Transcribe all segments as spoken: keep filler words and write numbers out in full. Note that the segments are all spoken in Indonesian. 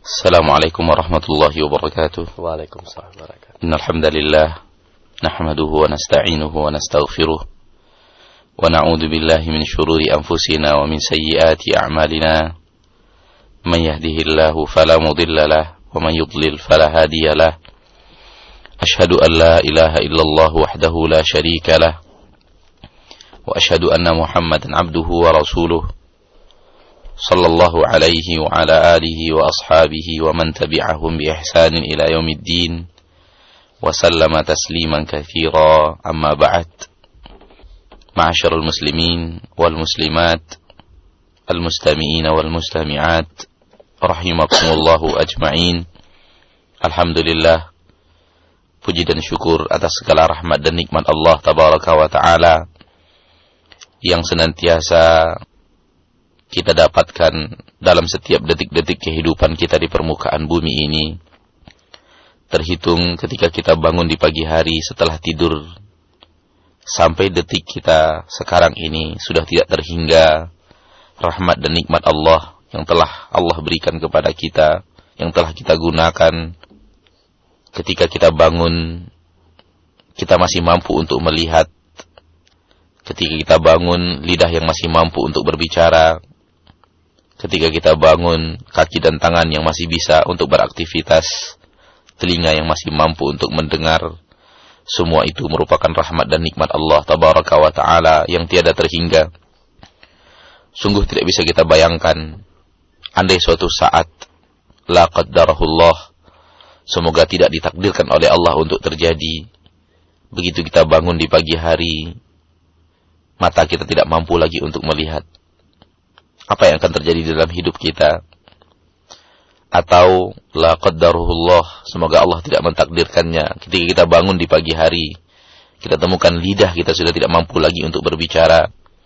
Assalamualaikum warahmatullahi wabarakatuh. Waalaikumsalam warahmatullahi wabarakatuh. Innal hamdalillah nahmaduhu wa nasta'inuhu wa nastaghfiruh wa na'udzu billahi min shururi anfusina wa min sayyiati a'malina. Man yahdihillahu fala mudilla lahu wa man yudlil fala hadiya lahu. Ashhadu an la ilaha illallah wahdahu la syarika lahu wa ashhadu anna Muhammadan 'abduhu wa rasuluh. Sallallahu alaihi wa ala alihi wa ashabihi wa man tabi'ahum bi ihsanin ila yaumiddin wa sallama tasliman katsira, amma ba'd. Ma'asyiral muslimin wal muslimat, al mustami'in wal mustami'at, rahimakumullahu ajma'in. Alhamdulillah, puji dan syukur atas segala rahmat dan nikmat Allah tabaraka wa taala yang senantiasa kita dapatkan dalam setiap detik-detik kehidupan kita di permukaan bumi ini. Terhitung ketika kita bangun di pagi hari setelah tidur, sampai detik kita sekarang ini sudah tidak terhingga rahmat dan nikmat Allah yang telah Allah berikan kepada kita, yang telah kita gunakan. Ketika kita bangun, kita masih mampu untuk melihat. Ketika kita bangun, lidah yang masih mampu untuk berbicara. Ketika kita bangun, kaki dan tangan yang masih bisa untuk beraktivitas, telinga yang masih mampu untuk mendengar. Semua itu merupakan rahmat dan nikmat Allah tabaraka wa ta'ala yang tiada terhingga. Sungguh tidak bisa kita bayangkan, andai suatu saat la qaddarahullah, semoga tidak ditakdirkan oleh Allah untuk terjadi, begitu kita bangun di pagi hari, mata kita tidak mampu lagi untuk melihat. Apa yang akan terjadi di dalam hidup kita? Atau la qaddaruhullah, semoga Allah tidak mentakdirkannya, ketika kita bangun di pagi hari, kita temukan lidah kita sudah tidak mampu lagi untuk berbicara,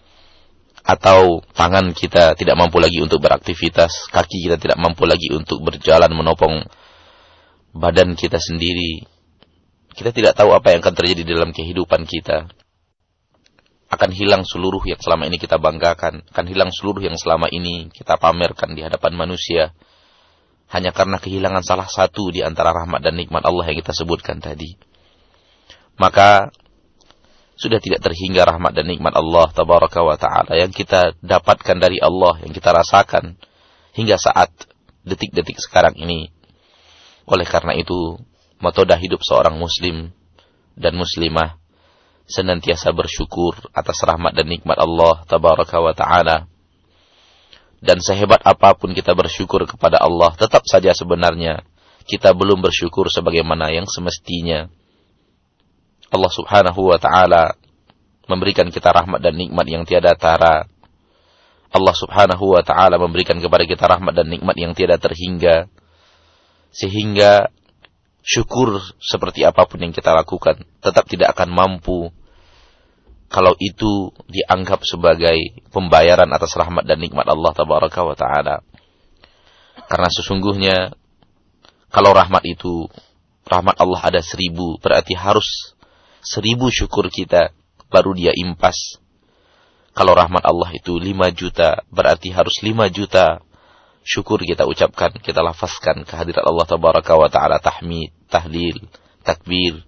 atau tangan kita tidak mampu lagi untuk beraktivitas, kaki kita tidak mampu lagi untuk berjalan menopang badan kita sendiri. Kita tidak tahu apa yang akan terjadi dalam kehidupan kita. Akan hilang seluruh yang selama ini kita banggakan, akan hilang seluruh yang selama ini kita pamerkan di hadapan manusia, hanya karena kehilangan salah satu di antara rahmat dan nikmat Allah yang kita sebutkan tadi. Maka sudah tidak terhingga rahmat dan nikmat Allah tabaraka wa ta'ala yang kita dapatkan dari Allah, yang kita rasakan hingga saat detik-detik sekarang ini. Oleh karena itu, metode hidup seorang muslim dan muslimah senantiasa bersyukur atas rahmat dan nikmat Allah tabaraka wa ta'ala. Dan sehebat apapun kita bersyukur kepada Allah, tetap saja sebenarnya kita belum bersyukur sebagaimana yang semestinya. Allah subhanahu wa ta'ala memberikan kita rahmat dan nikmat yang tiada tara. Allah subhanahu wa ta'ala memberikan kepada kita rahmat dan nikmat yang tiada terhingga, sehingga syukur seperti apapun yang kita lakukan tetap tidak akan mampu kalau itu dianggap sebagai pembayaran atas rahmat dan nikmat Allah tabaraka wa ta'ala. Karena sesungguhnya kalau rahmat itu, rahmat Allah ada seribu, berarti harus seribu syukur kita baru dia impas. Kalau rahmat Allah itu lima juta, berarti harus lima juta syukur kita ucapkan, kita lafazkan kehadirat Allah tabaraka wa ta'ala, tahmid, tahlil, takbir.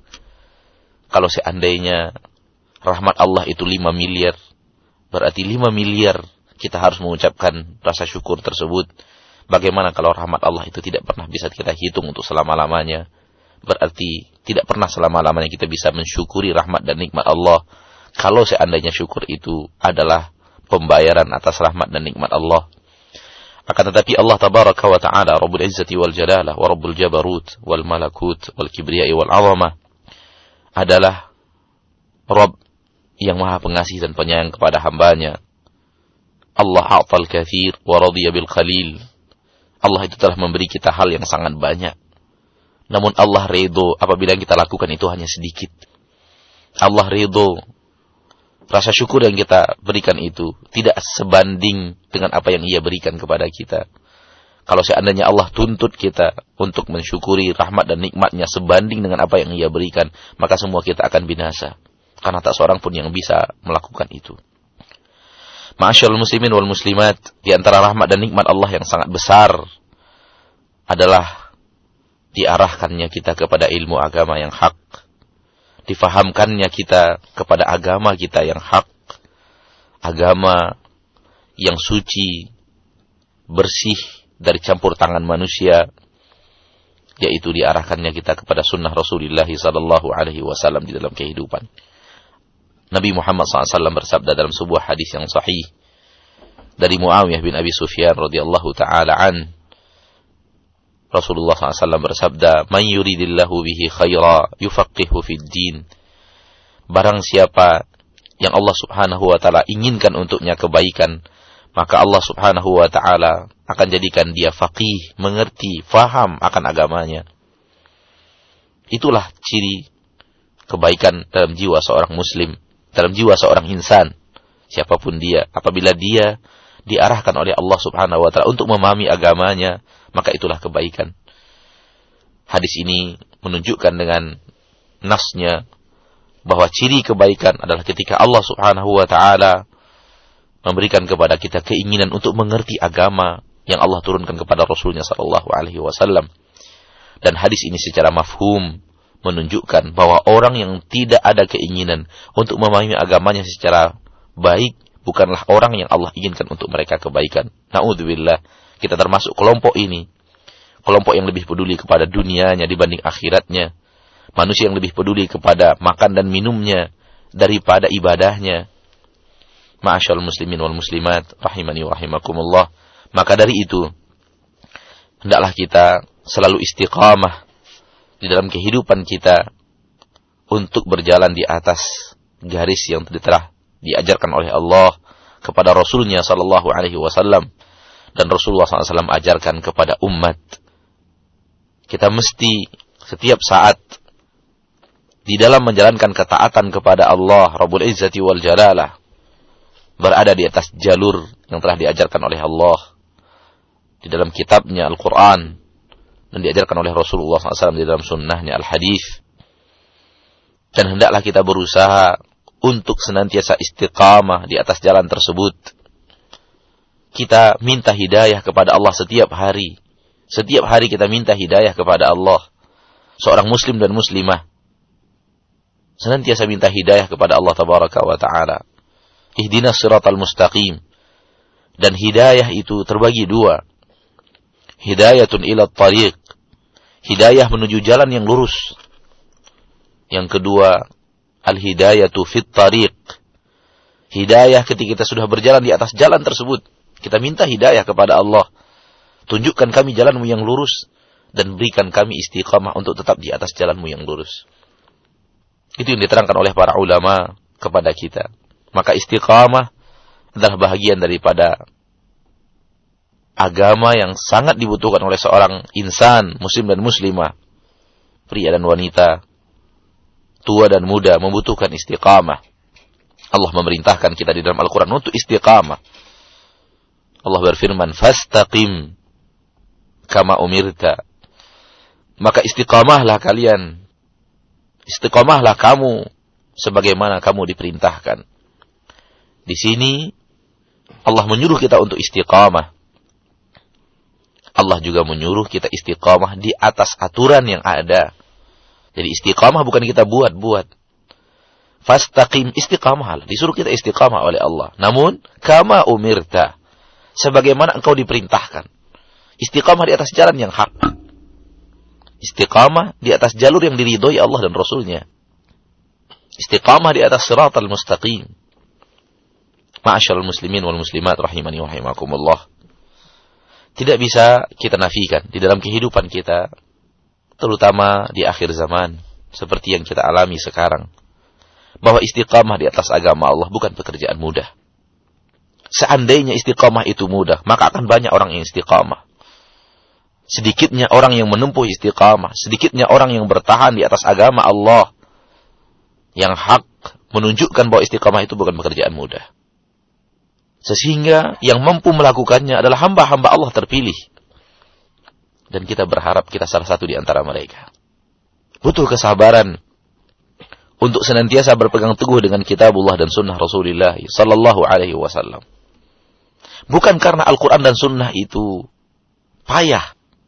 Kalau seandainya rahmat Allah itu lima miliar, berarti lima miliar kita harus mengucapkan rasa syukur tersebut. Bagaimana kalau rahmat Allah itu tidak pernah bisa kita hitung untuk selama-lamanya? Berarti tidak pernah selama-lamanya kita bisa mensyukuri rahmat dan nikmat Allah. Kalau seandainya syukur itu adalah pembayaran atas rahmat dan nikmat Allah. Akan tetapi Allah tabaraka wa ta'ala Rabbul Izzati wal Jalalah wa Rabbul Jabarut wal Malakut wal Kibriyai wal Azamah adalah Rabb yang maha pengasih dan penyayang kepada hambanya. Allah a'tal kathir wa radiya bil qalil. Allah itu telah memberi kita hal yang sangat banyak, namun Allah ridho apabila yang kita lakukan itu hanya sedikit. Allah ridho, rasa syukur yang kita berikan itu tidak sebanding dengan apa yang Ia berikan kepada kita. Kalau seandainya Allah tuntut kita untuk mensyukuri rahmat dan nikmatnya sebanding dengan apa yang Ia berikan, maka semua kita akan binasa. Karena tak seorang pun yang bisa melakukan itu. Ma'asyiral muslimin wal muslimat, di antara rahmat dan nikmat Allah yang sangat besar adalah diarahkannya kita kepada ilmu agama yang hak, difahamkannya kita kepada agama kita yang hak, agama yang suci, bersih dari campur tangan manusia, yaitu diarahkannya kita kepada sunnah Rasulullah sallallahu alaihi wasallam di dalam kehidupan. Nabi Muhammad sallallahu alaihi wasallam bersabda dalam sebuah hadis yang sahih dari Muawiyah bin Abi Sufyan radhiyallahu taala an, Rasulullah sallallahu alaihi wasallam bersabda, "Man yuridillahu bihi khaira yufaqihu fid din." Barang siapa yang Allah Subhanahu wa taala inginkan untuknya kebaikan, maka Allah Subhanahu wa taala akan jadikan dia faqih, mengerti, faham akan agamanya. Itulah ciri kebaikan dalam jiwa seorang muslim, dalam jiwa seorang insan, siapapun dia. Apabila dia diarahkan oleh Allah Subhanahu wa taala untuk memahami agamanya, maka itulah kebaikan. Hadis ini menunjukkan dengan nasnya bahwa ciri kebaikan adalah ketika Allah Subhanahu wa taala memberikan kepada kita keinginan untuk mengerti agama yang Allah turunkan kepada Rasulnya sallallahu alaihi wasallam. Dan hadis ini secara mafhum menunjukkan bahwa orang yang tidak ada keinginan untuk memahami agamanya secara baik bukanlah orang yang Allah inginkan untuk mereka kebaikan. Na'udzubillah, kita termasuk kelompok ini. Kelompok yang lebih peduli kepada dunianya dibanding akhiratnya. Manusia yang lebih peduli kepada makan dan minumnya daripada ibadahnya. Ma'asyal muslimin wal muslimat, rahimani wa rahimakumullah. Maka dari itu, hendaklah kita selalu istiqamah di dalam kehidupan kita untuk berjalan di atas garis yang telah diajarkan oleh Allah kepada Rasulnya sallallahu alaihi wasallam, dan Rasulullah sallallahu alaihi wasallam ajarkan kepada umat. Kita mesti setiap saat di dalam menjalankan ketaatan kepada Allah Rabbul Izzati wal Jalalah berada di atas jalur yang telah diajarkan oleh Allah di dalam kitabnya Al-Quran dan diajarkan oleh Rasulullah sallallahu alaihi wasallam di dalam sunnahnya Al-Hadis. Dan hendaklah kita berusaha untuk senantiasa istiqamah di atas jalan tersebut. Kita minta hidayah kepada Allah setiap hari. Setiap hari kita minta hidayah kepada Allah. Seorang muslim dan muslimah senantiasa minta hidayah kepada Allah tabaraka wa ta'ala. Ihdinas siratal mustaqim. Dan hidayah itu terbagi dua. Hidayatun ila tariq. Hidayah menuju jalan yang lurus. Yang kedua, al-hidayatu fit tariq. Hidayah ketika kita sudah berjalan di atas jalan tersebut. Kita minta hidayah kepada Allah. Tunjukkan kami jalanmu yang lurus dan berikan kami istiqamah untuk tetap di atas jalanmu yang lurus. Itu yang diterangkan oleh para ulama kepada kita. Maka istiqamah adalah bahagian daripada agama yang sangat dibutuhkan oleh seorang insan, muslim dan muslimah, pria dan wanita, tua dan muda, membutuhkan istiqamah. Allah memerintahkan kita di dalam Al-Quran untuk istiqamah. Allah berfirman, "Fastaqim kama umirta." Maka istiqamahlah kalian. Istiqamahlah kamu sebagaimana kamu diperintahkan. Di sini Allah menyuruh kita untuk istiqamah. Allah juga menyuruh kita istiqamah di atas aturan yang ada. Jadi istiqamah bukan kita buat-buat. Fastaqim, istiqamah. Disuruh kita istiqamah oleh Allah. Namun, kama umirta. Sebagaimana engkau diperintahkan. Istiqamah di atas jalan yang hak. Istiqamah di atas jalur yang diridhoi Allah dan Rasulnya. Istiqamah di atas siratal mustaqim. Ma'asyarul muslimin wal muslimat rahimani wa rahimakumullah. Tidak bisa kita nafikan di dalam kehidupan kita, terutama di akhir zaman, seperti yang kita alami sekarang, bahwa istiqamah di atas agama Allah bukan pekerjaan mudah. Seandainya istiqamah itu mudah, maka akan banyak orang yang istiqamah. Sedikitnya orang yang menempuh istiqamah, sedikitnya orang yang bertahan di atas agama Allah yang hak, menunjukkan bahwa istiqamah itu bukan pekerjaan mudah. Sehingga yang mampu melakukannya adalah hamba-hamba Allah terpilih. Dan kita berharap kita salah satu di antara mereka. Butuh kesabaran untuk senantiasa berpegang teguh dengan kitabullah dan sunnah Rasulullah sallallahu alaihi wasallam. Bukan karena Al-Quran dan sunnah itu payah.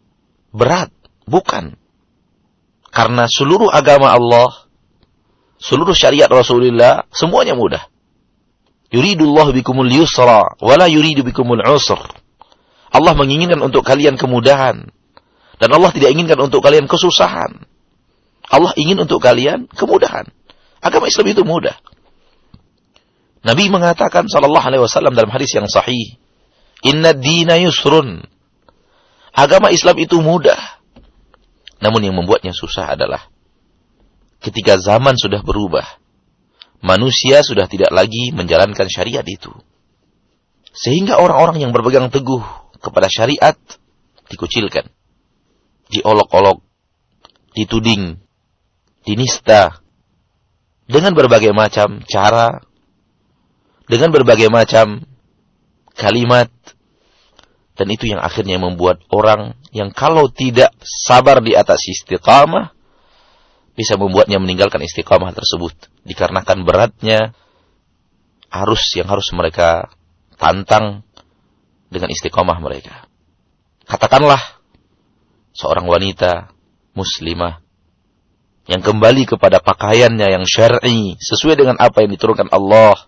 berat. Bukan. Karena seluruh agama Allah, seluruh syariat Rasulullah, semuanya mudah. Yuridullahu bikumul yusra, wala yuridu bikumul usr. Allah menginginkan untuk kalian kemudahan. Dan Allah tidak inginkan untuk kalian kesusahan. Allah ingin untuk kalian kemudahan. Agama Islam itu mudah. Nabi mengatakan sallallahu alaihi wasallam dalam hadis yang sahih, "Inna ad-dina yusrun." Agama Islam itu mudah. Namun yang membuatnya susah adalah ketika zaman sudah berubah, manusia sudah tidak lagi menjalankan syariat itu. Sehingga orang-orang yang berpegang teguh kepada syariat dikucilkan, diolok-olok, dituding, dinista dengan berbagai macam cara, dengan berbagai macam kalimat. Dan itu yang akhirnya membuat orang yang kalau tidak sabar di atas istiqamah, bisa membuatnya meninggalkan istiqamah tersebut. Dikarenakan beratnya arus yang harus mereka tantang dengan istiqamah mereka. Katakanlah seorang wanita muslimah yang kembali kepada pakaiannya yang syar'i, sesuai dengan apa yang diturunkan Allah,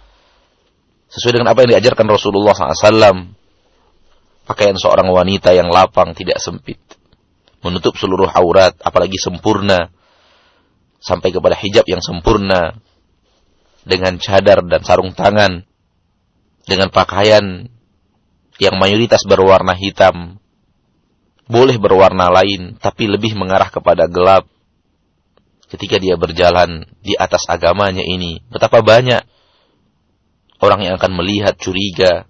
sesuai dengan apa yang diajarkan Rasulullah shallallahu alaihi wasallam. Pakaian seorang wanita yang lapang, tidak sempit, menutup seluruh aurat, apalagi sempurna, sampai kepada hijab yang sempurna, dengan cadar dan sarung tangan, dengan pakaian yang mayoritas berwarna hitam, boleh berwarna lain, tapi lebih mengarah kepada gelap. Ketika dia berjalan di atas agamanya ini, betapa banyak orang yang akan melihat curiga,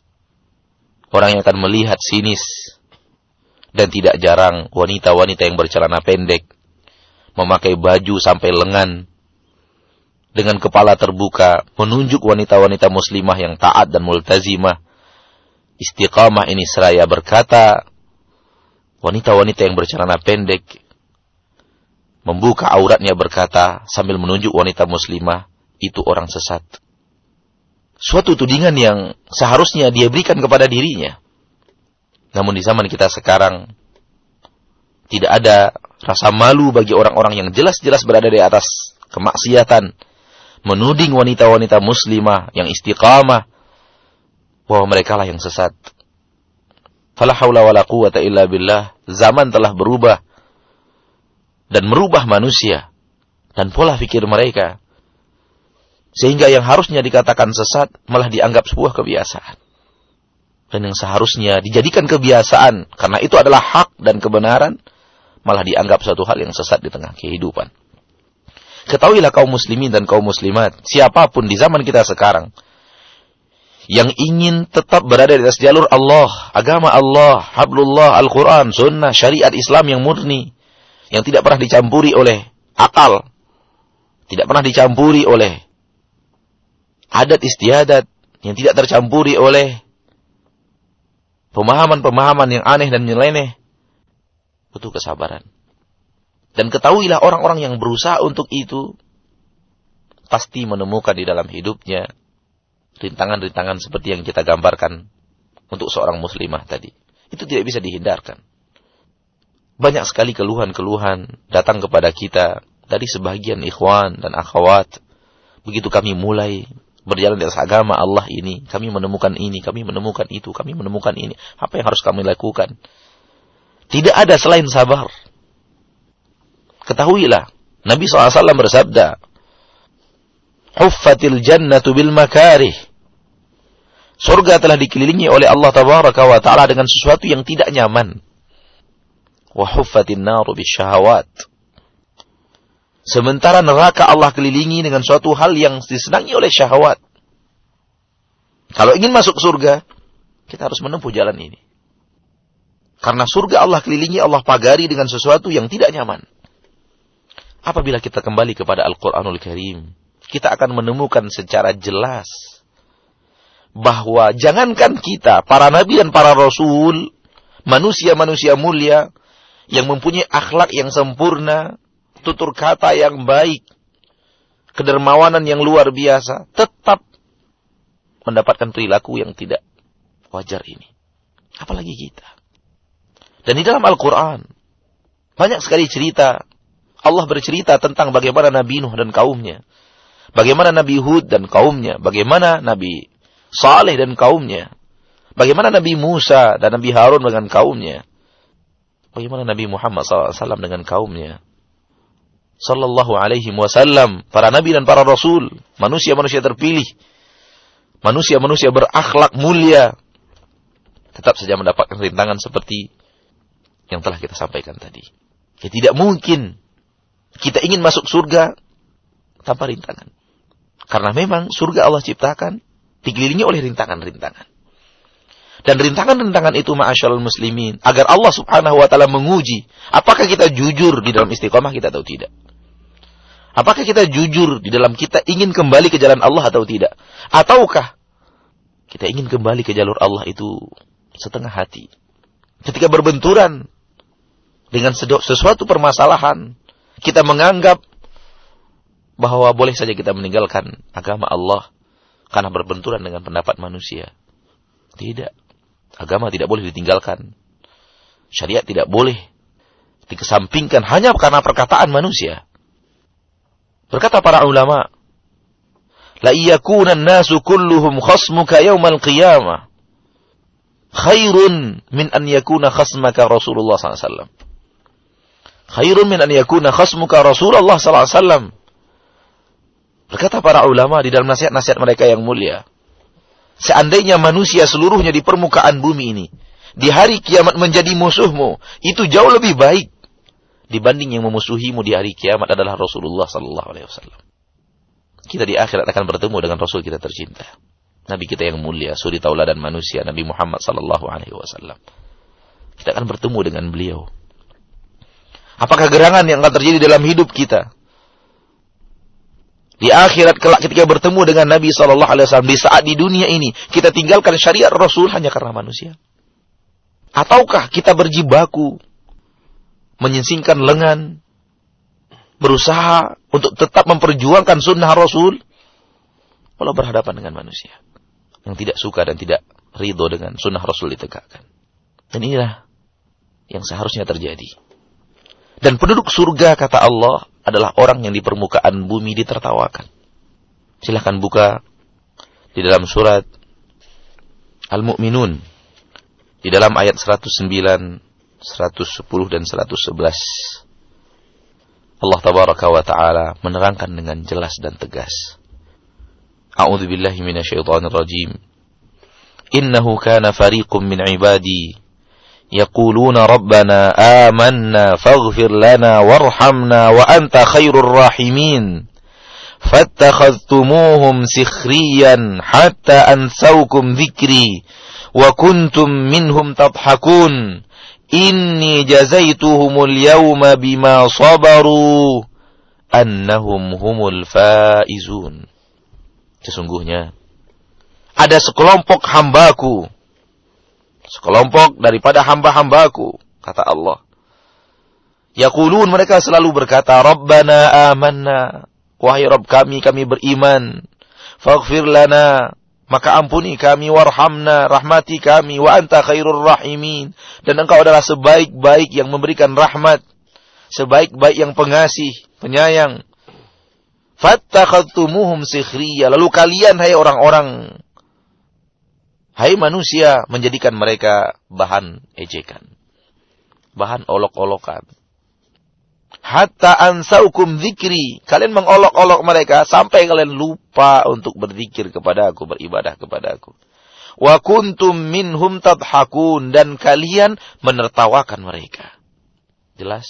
orang yang akan melihat sinis. Dan tidak jarang wanita-wanita yang bercelana pendek, memakai baju sampai lengan, dengan kepala terbuka, menunjuk wanita-wanita muslimah yang taat dan multazimah, istiqamah ini seraya berkata, wanita-wanita yang bercelana pendek, membuka auratnya berkata, sambil menunjuk wanita muslimah, itu orang sesat. Suatu tudingan yang seharusnya dia berikan kepada dirinya. Namun di zaman kita sekarang, tidak ada rasa malu bagi orang-orang yang jelas-jelas berada di atas kemaksiatan, menuding wanita-wanita muslimah yang istiqamah, bahwa mereka lah yang sesat. Fala haula wala quwwata illa billah. Zaman telah berubah, dan merubah manusia, dan pola pikir mereka. Sehingga yang harusnya dikatakan sesat malah dianggap sebuah kebiasaan. Dan yang seharusnya dijadikan kebiasaan karena itu adalah hak dan kebenaran, malah dianggap suatu hal yang sesat di tengah kehidupan. Ketahuilah kaum muslimin dan kaum muslimat, siapapun di zaman kita sekarang yang ingin tetap berada di atas jalur Allah, agama Allah, hablullah, Al-Quran, sunnah, syariat Islam yang murni, yang tidak pernah dicampuri oleh akal, tidak pernah dicampuri oleh adat istiadat, yang tidak tercampuri oleh pemahaman-pemahaman yang aneh dan nyeleneh, butuh kesabaran. Dan ketahuilah orang-orang yang berusaha untuk itu pasti menemukan di dalam hidupnya rintangan-rintangan seperti yang kita gambarkan untuk seorang muslimah tadi. Itu tidak bisa dihindarkan. Banyak sekali keluhan-keluhan datang kepada kita dari sebagian ikhwan dan akhwat. Begitu kami mulai berjalan di atas agama Allah ini, kami menemukan ini, kami menemukan itu, kami menemukan ini. Apa yang harus kami lakukan? Tidak ada selain sabar. Ketahuilah, Nabi shallallahu alaihi wasallam bersabda, "Huffatil jannatu bil makarih." Surga telah dikelilingi oleh Allah tabaraka wa ta'ala dengan sesuatu yang tidak nyaman. Wa huffatin naru bisyahawat. Sementara neraka Allah kelilingi dengan suatu hal yang disenangi oleh syahwat. Kalau ingin masuk surga, kita harus menempuh jalan ini. Karena surga Allah kelilingi, Allah pagari dengan sesuatu yang tidak nyaman. Apabila kita kembali kepada Al-Quranul Karim, kita akan menemukan secara jelas bahwa jangankan kita, para nabi dan para rasul, manusia-manusia mulia yang mempunyai akhlak yang sempurna, tutur kata yang baik, kedermawanan yang luar biasa, tetap mendapatkan perilaku yang tidak wajar ini. Apalagi kita. Dan di dalam Al-Quran, banyak sekali cerita. Allah bercerita tentang bagaimana Nabi Nuh dan kaumnya. Bagaimana Nabi Hud dan kaumnya. Bagaimana Nabi Saleh dan kaumnya. Bagaimana Nabi Musa dan Nabi Harun dengan kaumnya. Bagaimana Nabi Muhammad sallallahu alaihi wasallam dengan kaumnya. Sallallahu alaihi wasallam. Para Nabi dan para Rasul. Manusia-manusia terpilih. Manusia-manusia berakhlak mulia. Tetap saja mendapatkan rintangan seperti yang telah kita sampaikan tadi. Ya, tidak mungkin kita ingin masuk surga tanpa rintangan. Karena memang surga Allah ciptakan dikelilingi oleh rintangan-rintangan. Dan rintangan-rintangan itu ma'asyarul muslimin, agar Allah subhanahu wa ta'ala menguji apakah kita jujur di dalam istiqamah kita atau tidak. Apakah kita jujur di dalam kita ingin kembali ke jalan Allah atau tidak. Ataukah kita ingin kembali ke jalur Allah itu setengah hati. Ketika berbenturan dengan sesuatu permasalahan, kita menganggap bahwa boleh saja kita meninggalkan agama Allah karena berbenturan dengan pendapat manusia. Tidak. Agama tidak boleh ditinggalkan. Syariat tidak boleh dikesampingkan hanya karena perkataan manusia. Berkata para ulama, la iyakuna an-nasu kulluhum khasmuka yaumal qiyamah khairun min an yakuna khasmaka Rasulullah sallallahu alaihi wasallam. Khairun min an yakuna khasmuka Rasulullah sallallahu alaihi wasallam. Berkata para ulama di dalam nasihat-nasihat mereka yang mulia, seandainya manusia seluruhnya di permukaan bumi ini di hari kiamat menjadi musuhmu, itu jauh lebih baik dibanding yang memusuhimu di hari kiamat adalah Rasulullah sallallahu alaihi wasallam. Kita di akhirat akan bertemu dengan Rasul kita tercinta, Nabi kita yang mulia, suri tauladan manusia, Nabi Muhammad sallallahu alaihi wasallam. Kita akan bertemu dengan beliau. Apakah gerangan yang akan terjadi dalam hidup kita di akhirat kelak ketika bertemu dengan Nabi sallallahu alaihi wasallam, di saat di dunia ini kita tinggalkan syariat Rasul hanya karena manusia? Ataukah kita berjibaku menyingsingkan lengan, berusaha untuk tetap memperjuangkan sunnah Rasul walau berhadapan dengan manusia yang tidak suka dan tidak ridho dengan sunnah Rasul ditegakkan? Dan inilah yang seharusnya terjadi. Dan penduduk surga, kata Allah, adalah orang yang di permukaan bumi ditertawakan. Silahkan buka di dalam surat Al-Mu'minun, di dalam ayat seratus sembilan, seratus sepuluh dan seratus sebelas. Allah tabaraka wa ta'ala menerangkan dengan jelas dan tegas. A'udzu billahi minasyaitonir rajim. Innahu kana fariqum min ibadi yaquluna rabbana amanna faghfir lana warhamna wa anta khairur rahimin fattakhadhtumuhum sikhriyan hatta ansawkum dhikri wa kuntum minhum tadhakun inni jazaituhumul yawma bima sabaru annahum humul faizun. Sesungguhnya ada sekelompok hambaku, sekelompok daripada hamba-hambaku, kata Allah. Yaqulun, mereka selalu berkata, Rabbana amanna, wahai Rabb kami, kami beriman. Faghfir lana, maka ampuni kami, warhamna, rahmati kami, wa anta khairur rahimin, dan engkau adalah sebaik-baik yang memberikan rahmat, sebaik-baik yang pengasih, penyayang. Fattakhadtumuhum sikhriya, lalu kalian, hai orang-orang, hai manusia, menjadikan mereka bahan ejekan, bahan olok-olokan. Hatta ansaukum dzikri, kalian mengolok-olok mereka sampai kalian lupa untuk berzikir kepadaku, beribadah kepadaku. Wa kuntum minhum tadhakun, dan kalian menertawakan mereka. Jelas?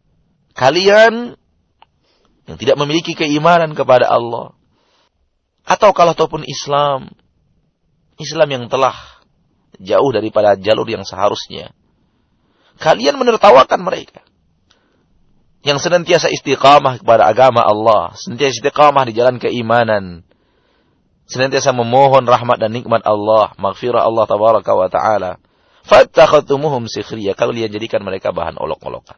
Kalian yang tidak memiliki keimanan kepada Allah, atau kalau ataupun Islam, Islam yang telah jauh daripada jalur yang seharusnya, kalian menertawakan mereka. Yang senantiasa istiqamah kepada agama Allah, senantiasa istiqamah di jalan keimanan, senantiasa memohon rahmat dan nikmat Allah, maghfirah Allah tabaraka wa ta'ala. Fattakhadtumuhum sikhriya, kalian jadikan mereka bahan olok-olokan.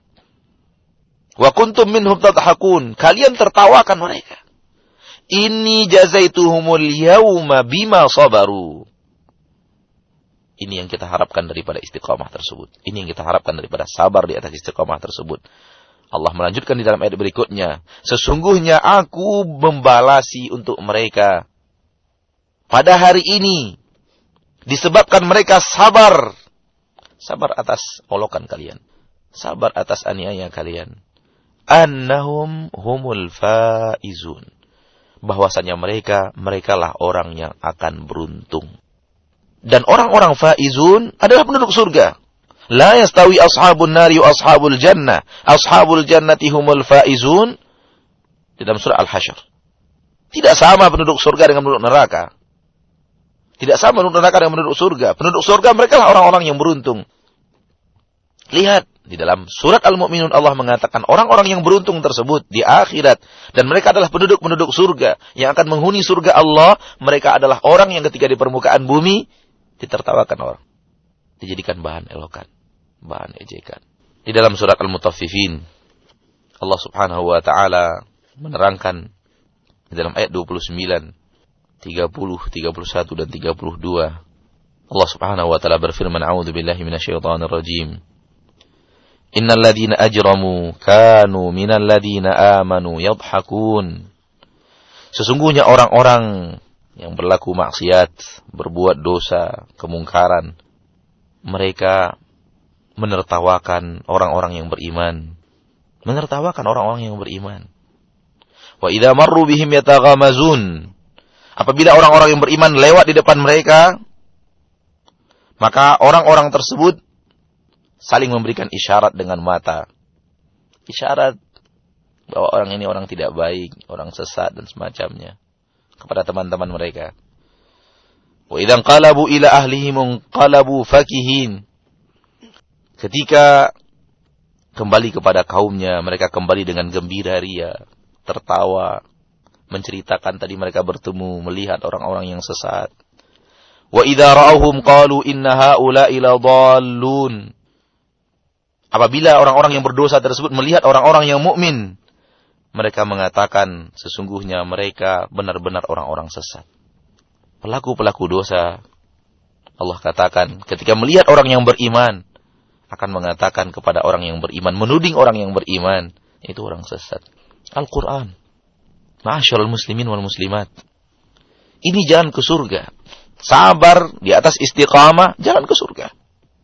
Wa kuntum minhum tadhakun, kalian tertawakan mereka. Inni jazaituhumul yawma bima sabaru. Inni jazaituhumul yawma bima sabaru annahum humul faizun. Sesungguhnya ada sekelompok hambaku, sekelompok daripada hamba-hambaku, kata Allah. Yaqulun, mereka selalu berkata, Rabbana amanna, wahai Rabb kami, kami beriman. Faghfir lana, maka ampuni kami, warhamna, rahmati kami, wa anta khairur rahimin, dan engkau adalah sebaik-baik yang memberikan rahmat, sebaik-baik yang pengasih, penyayang. Fattakhadtumuhum sikhriya, Ini yang kita harapkan daripada istiqamah tersebut. Ini yang kita harapkan daripada sabar di atas istiqamah tersebut. Allah melanjutkan di dalam ayat berikutnya. Sesungguhnya aku membalasi untuk mereka pada hari ini. Disebabkan mereka sabar. Sabar atas olokan kalian. Sabar atas aniaya kalian. Annahum humul faizun. Bahwasanya mereka, merekalah orang yang akan beruntung. Dan orang-orang faizun adalah penduduk surga. La yastawi ashabun nari wa ashabul jannah. Ashabul jannati humul faizun. Di dalam surah Al-Hasyr. Tidak sama penduduk surga dengan penduduk neraka. Tidak sama penduduk neraka dengan penduduk surga. Penduduk surga mereka lah orang-orang yang beruntung. Lihat. Di dalam surat Al-Mu'minun Allah mengatakan orang-orang yang beruntung tersebut di akhirat. Dan mereka adalah penduduk-penduduk surga. Yang akan menghuni surga Allah. Mereka adalah orang yang ketika di permukaan bumi. Ditertawakan orang. Dijadikan bahan elokan. Bahan ejekan. Di dalam surat Al-Mutaffifin. Allah subhanahu wa ta'ala menerangkan. Di dalam ayat dua puluh sembilan. tiga puluh, tiga puluh satu dan tiga puluh dua. Allah subhanahu wa ta'ala berfirman. A'udzu billahi minasyaitonir rajim. Innal ladzina ajramu kanu minal ladzina amanu yadhhakun. Sesungguhnya orang-orang yang berlaku maksiat, berbuat dosa, kemungkaran, mereka menertawakan orang-orang yang beriman. Menertawakan orang-orang yang beriman. Wa idza marru bihim yataghamazun. Apabila orang-orang yang beriman lewat di depan mereka, maka orang-orang tersebut saling memberikan isyarat dengan mata. Isyarat bahwa orang ini orang tidak baik, orang sesat dan semacamnya kepada teman-teman mereka. Wa idzan qalabu ila ahlihim qalabu fakihin. Ketika kembali kepada kaumnya, mereka kembali dengan gembira ria, tertawa, menceritakan tadi mereka bertemu melihat orang-orang yang sesat. Wa idza ra'awhum qalu inna haula'i ladallun. Apabila orang-orang yang berdosa tersebut melihat orang-orang yang mukmin, mereka mengatakan sesungguhnya mereka benar-benar orang-orang sesat. Pelaku-pelaku dosa, Allah katakan ketika melihat orang yang beriman, akan mengatakan kepada orang yang beriman, menuding orang yang beriman, itu orang sesat. Al-Quran. Ma'asyiral muslimin wal muslimat. Ini jalan ke surga. Sabar di atas istiqamah, jalan ke surga.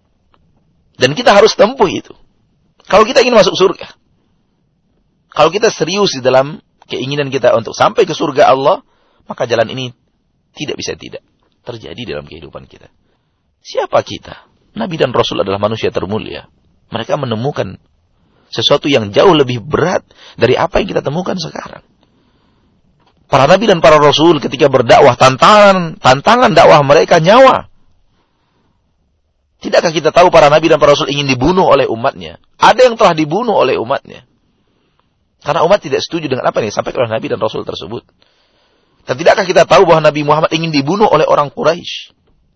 Dan kita harus tempuh itu. Kalau kita ingin masuk surga. Kalau kita serius di dalam keinginan kita untuk sampai ke surga Allah, maka jalan ini tidak bisa tidak terjadi dalam kehidupan kita. Siapa kita? Nabi dan Rasul adalah manusia termulia. Mereka menemukan sesuatu yang jauh lebih berat dari apa yang kita temukan sekarang. Para Nabi dan para Rasul ketika berdakwah, tantangan, tantangan dakwah mereka nyawa. Tidakkah kita tahu para Nabi dan para Rasul ingin dibunuh oleh umatnya? Ada yang telah dibunuh oleh umatnya. Karena umat tidak setuju dengan apa yang disampaikan oleh Nabi dan Rasul tersebut. Dan tidakkah kita tahu bahwa Nabi Muhammad ingin dibunuh oleh orang Quraisy?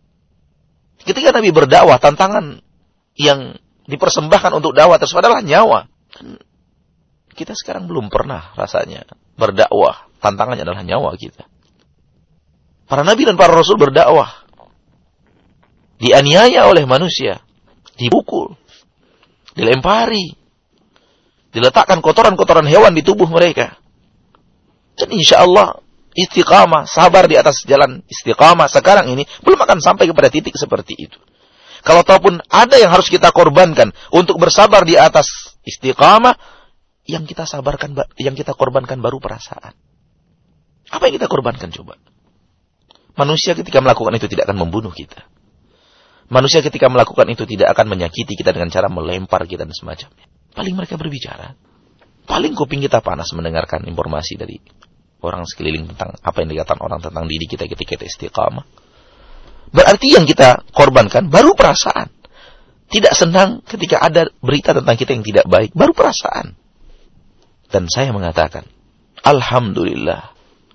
Ketika Nabi berdakwah, tantangan yang dipersembahkan untuk dakwah tersebut adalah nyawa. Dan kita sekarang belum pernah rasanya berdakwah. Tantangannya adalah nyawa kita. Para Nabi dan para Rasul berdakwah. Dianiaya oleh manusia. Dipukul. Dilempari. Diletakkan kotoran-kotoran hewan di tubuh mereka. Dan insya Allah istiqamah, sabar di atas jalan istiqamah sekarang ini belum akan sampai kepada titik seperti itu. Kalau ataupun ada yang harus kita korbankan untuk bersabar di atas istiqamah, yang kita sabarkan, yang kita korbankan baru perasaan. Apa yang kita korbankan coba? Manusia ketika melakukan itu tidak akan membunuh kita. Manusia ketika melakukan itu tidak akan menyakiti kita dengan cara melempar kita dan semacamnya. Paling mereka berbicara. Paling kuping kita panas mendengarkan informasi dari orang sekeliling tentang apa yang dikatakan orang tentang diri kita ketika kita istiqamah. Berarti yang kita korbankan baru perasaan. Tidak senang ketika ada berita tentang kita yang tidak baik, baru perasaan. Dan saya mengatakan, Alhamdulillah.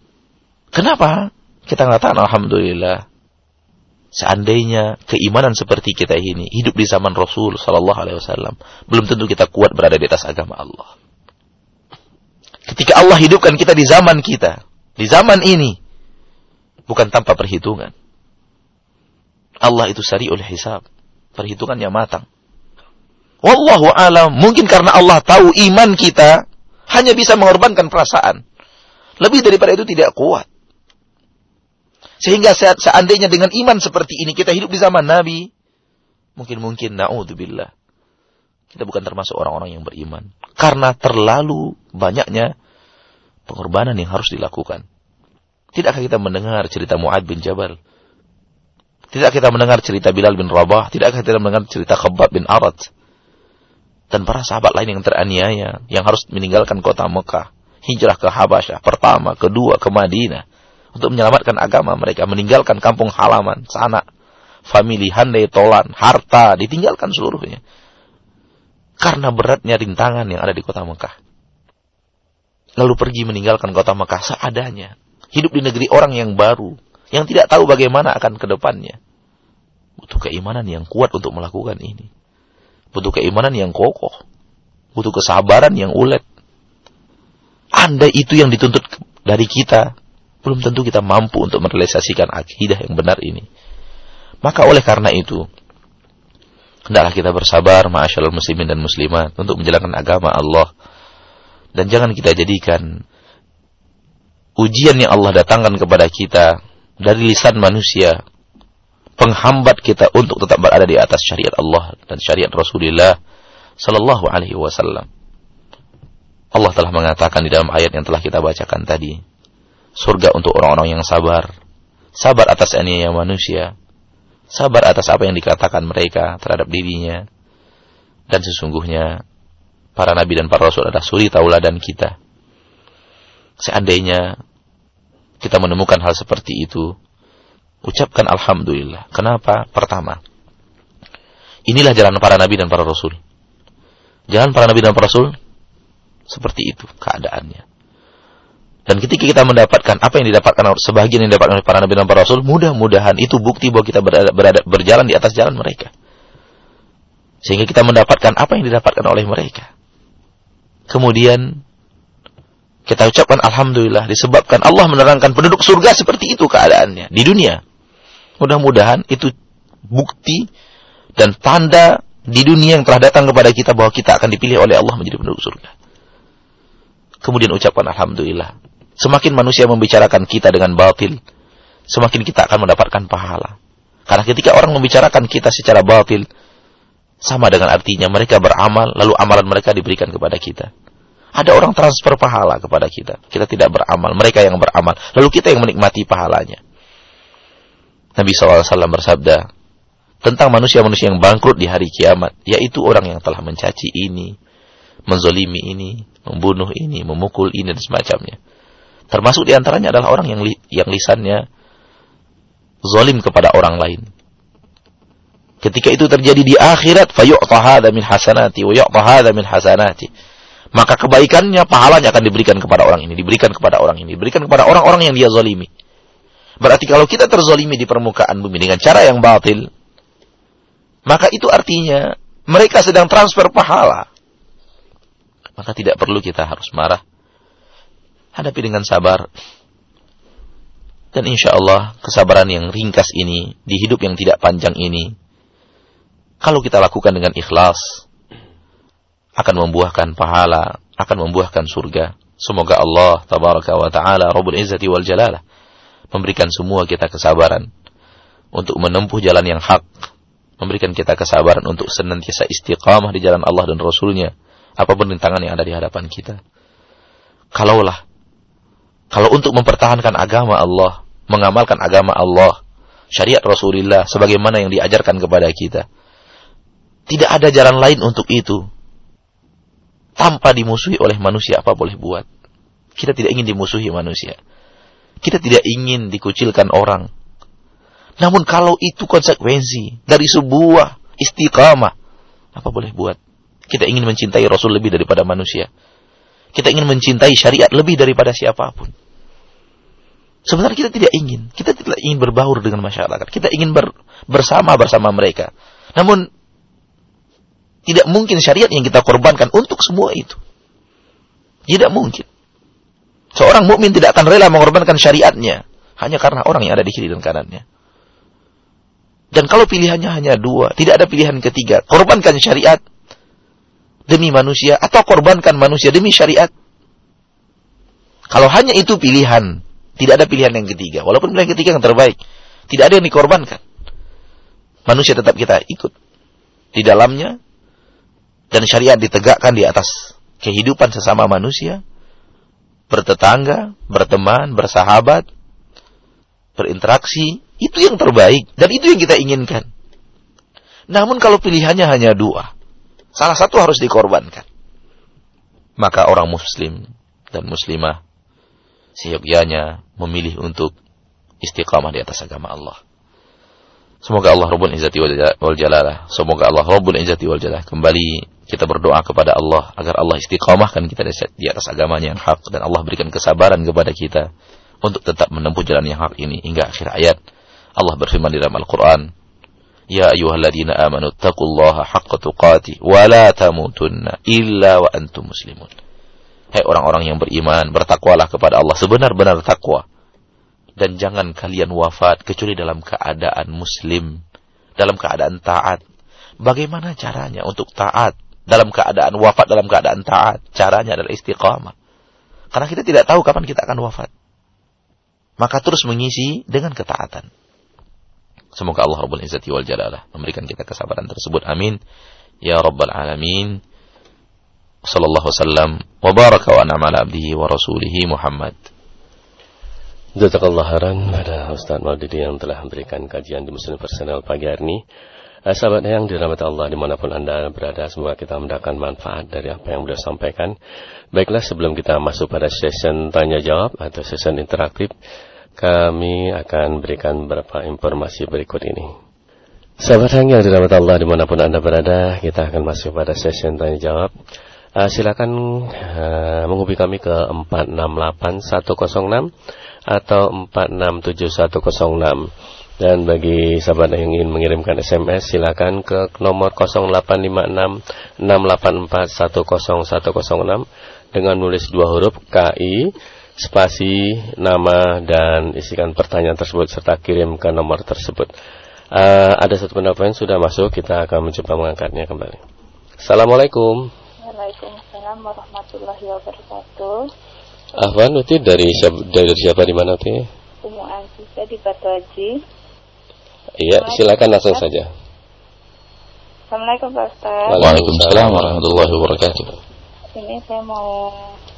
Kenapa kita mengatakan Alhamdulillah? Seandainya keimanan seperti kita ini hidup di zaman Rasul sallallahu alaihi wasallam, belum tentu kita kuat berada di atas agama Allah. Ketika Allah hidupkan kita di zaman kita, di zaman ini, bukan tanpa perhitungan. Allah itu sari'ul hisab. Perhitungannya matang. Wallahu alam, mungkin karena Allah tahu iman kita hanya bisa mengorbankan perasaan. Lebih daripada itu tidak kuat. Sehingga seandainya dengan iman seperti ini kita hidup di zaman Nabi, mungkin-mungkin na'udzubillah, kita bukan termasuk orang-orang yang beriman. Karena terlalu banyaknya pengorbanan yang harus dilakukan. Tidakkah kita mendengar cerita Mu'adz bin Jabal? Tidakkah kita mendengar cerita Bilal bin Rabah? Tidakkah kita mendengar cerita Khabbab bin Arat? Dan para sahabat lain yang teraniaya, yang harus meninggalkan kota Mekah, hijrah ke Habasyah, pertama, kedua, ke Madinah, untuk menyelamatkan agama mereka, meninggalkan kampung halaman, sanak, famili, handai, tolan, harta, ditinggalkan seluruhnya. Karena beratnya rintangan yang ada di kota Mekah. Lalu pergi meninggalkan kota Mekah seadanya. Hidup di negeri orang yang baru, yang tidak tahu bagaimana akan ke depannya. Butuh keimanan yang kuat untuk melakukan ini. Butuh keimanan yang kokoh. Butuh kesabaran yang ulet. Andai itu yang dituntut dari kita, belum tentu kita mampu untuk merealisasikan akidah yang benar ini. Maka oleh karena itu, hendaklah kita bersabar, ma'asyiral muslimin dan muslimat, untuk menjalankan agama Allah. Dan jangan kita jadikan ujian yang Allah datangkan kepada kita dari lisan manusia penghambat kita untuk tetap berada di atas syariat Allah dan syariat Rasulullah sallallahu alaihi wasallam. Allah telah mengatakan di dalam ayat yang telah kita bacakan tadi, surga untuk orang-orang yang sabar, sabar atas aniaya manusia, sabar atas apa yang dikatakan mereka terhadap dirinya, dan sesungguhnya para nabi dan para rasul adalah suri tauladan kita. Seandainya kita menemukan hal seperti itu, ucapkan alhamdulillah. Kenapa? Pertama, inilah jalan para nabi dan para rasul. Jalan para nabi dan para rasul seperti itu keadaannya. Dan ketika kita mendapatkan apa yang didapatkan sebagian yang didapatkan oleh para nabi dan para rasul, mudah-mudahan itu bukti bahwa kita berada, berada, berjalan di atas jalan mereka. Sehingga kita mendapatkan apa yang didapatkan oleh mereka. Kemudian kita ucapkan alhamdulillah disebabkan Allah menerangkan penduduk surga seperti itu keadaannya di dunia. Mudah-mudahan itu bukti dan tanda di dunia yang telah datang kepada kita bahwa kita akan dipilih oleh Allah menjadi penduduk surga. Kemudian ucapkan alhamdulillah. Semakin manusia membicarakan kita dengan batil, semakin kita akan mendapatkan pahala. Karena ketika orang membicarakan kita secara batil, sama dengan artinya mereka beramal, lalu amalan mereka diberikan kepada kita. Ada orang transfer pahala kepada kita. Kita tidak beramal, mereka yang beramal. Lalu kita yang menikmati pahalanya. Nabi shallallahu alaihi wasallam bersabda tentang manusia-manusia yang bangkrut di hari kiamat, yaitu orang yang telah mencaci ini, menzolimi ini, membunuh ini, memukul ini, dan semacamnya. Termasuk diantaranya adalah orang yang, li, yang lisannya zolim kepada orang lain. Ketika itu terjadi di akhirat, fayu'ta hadza min hasanati wa yu'ta hadza min hasanati. Maka kebaikannya, pahalanya akan diberikan kepada orang ini, diberikan kepada orang ini, diberikan kepada orang-orang yang dia zalimi. Berarti kalau kita terzalimi di permukaan bumi dengan cara yang batil, maka itu artinya mereka sedang transfer pahala. Maka tidak perlu kita harus marah. Hadapi dengan sabar. Dan insya Allah kesabaran yang ringkas ini, di hidup yang tidak panjang ini, kalau kita lakukan dengan ikhlas, akan membuahkan pahala, akan membuahkan surga. Semoga Allah tabaraka wa ta'ala Rabbul Izzati wal Jalalah memberikan semua kita kesabaran untuk menempuh jalan yang hak, memberikan kita kesabaran untuk senantiasa istiqamah di jalan Allah dan Rasulnya, apapun rintangan yang ada di hadapan kita. Kalaulah, kalau untuk mempertahankan agama Allah, mengamalkan agama Allah, syariat Rasulullah sebagaimana yang diajarkan kepada kita, tidak ada jalan lain untuk itu tanpa dimusuhi oleh manusia, apa boleh buat. Kita tidak ingin dimusuhi manusia. Kita tidak ingin dikucilkan orang. Namun kalau itu konsekuensi dari sebuah istiqamah, apa boleh buat. Kita ingin mencintai Rasul lebih daripada manusia. Kita ingin mencintai syariat lebih daripada siapapun. Sebenarnya kita tidak ingin. Kita tidak ingin berbaur dengan masyarakat. Kita ingin ber, bersama bersama mereka. Namun tidak mungkin syariat yang kita korbankan untuk semua itu. Tidak mungkin. Seorang mukmin tidak akan rela mengorbankan syariatnya hanya karena orang yang ada di kiri dan kanannya. Dan kalau pilihannya hanya dua, tidak ada pilihan ketiga, korbankan syariat demi manusia atau korbankan manusia demi syariat. Kalau hanya itu pilihan, tidak ada pilihan yang ketiga. Walaupun pilihan ketiga yang terbaik, tidak ada yang dikorbankan. Manusia tetap kita ikut di dalamnya, dan syariat ditegakkan di atas kehidupan sesama manusia, bertetangga, berteman, bersahabat, berinteraksi. Itu yang terbaik, dan itu yang kita inginkan. Namun kalau pilihannya hanya dua, salah satu harus dikorbankan, maka orang muslim dan muslimah seyogyanya memilih untuk istiqamah di atas agama Allah. Semoga Allah Rabbul Izzati wal Jalalah, semoga Allah Rabbul Izzati wal Jalalah kembali kita berdoa kepada Allah agar Allah istiqamahkan kita di atas agamanya yang hak, dan Allah berikan kesabaran kepada kita untuk tetap menempuh jalan yang hak ini hingga akhir ayat. Allah berfirman di dalam Al-Quran, Ya ayyuhalladzina amanu taqullaha haqqa tuqatih wa la tamutunna illa wa antum muslimun. Hai orang-orang yang beriman, bertakwalah kepada Allah sebenar-benar takwa, dan jangan kalian wafat kecuali dalam keadaan muslim, dalam keadaan taat. Bagaimana caranya untuk taat dalam keadaan wafat, dalam keadaan taat? Caranya adalah istiqamah. Karena kita tidak tahu kapan kita akan wafat. Maka terus mengisi dengan ketaatan. Semoga Allah Rabbul Izzati wal Jalalah memberikan kita kesabaran tersebut. Amin. Ya Rabbal Alamin. Sallallahu wasallam wa baraka wa an'ama ala abdihi wa rasulihi Muhammad. Jazakallah khairan pada Ustaz Maududi yang telah memberikan kajian di Muslim Personal pagi hari ini. Eh, sahabat yang dirahmati Allah dimanapun Anda berada, semoga kita mendapatkan manfaat dari apa yang beliau sampaikan. Baiklah, sebelum kita masuk pada session tanya jawab atau session interaktif, kami akan berikan beberapa informasi berikut ini. Sahabat yang dirahmati Allah dimanapun Anda berada, kita akan masuk pada session tanya jawab. Uh, silakan uh, menghubungi kami ke empat enam delapan satu nol enam atau empat enam tujuh satu nol enam. Dan bagi sahabat yang ingin mengirimkan S M S, silakan ke nomor nol delapan lima enam enam delapan empat satu nol satu nol enam dengan nulis dua huruf K I spasi nama dan isikan pertanyaan tersebut serta kirim ke nomor tersebut. Uh, ada satu penelpon sudah masuk, kita akan mencoba mengangkatnya kembali. Assalamualaikum. Waalaikumsalam warahmatullahi wabarakatuh. Ahwan, Uti dari siapa, dari siapa di mana Uti? Umu Ansisa di Batu Haji. Iya, silakan langsung saja. Assalamualaikum Pak Ustaz. Waalaikumsalam warahmatullahi wabarakatuh. Ini saya mau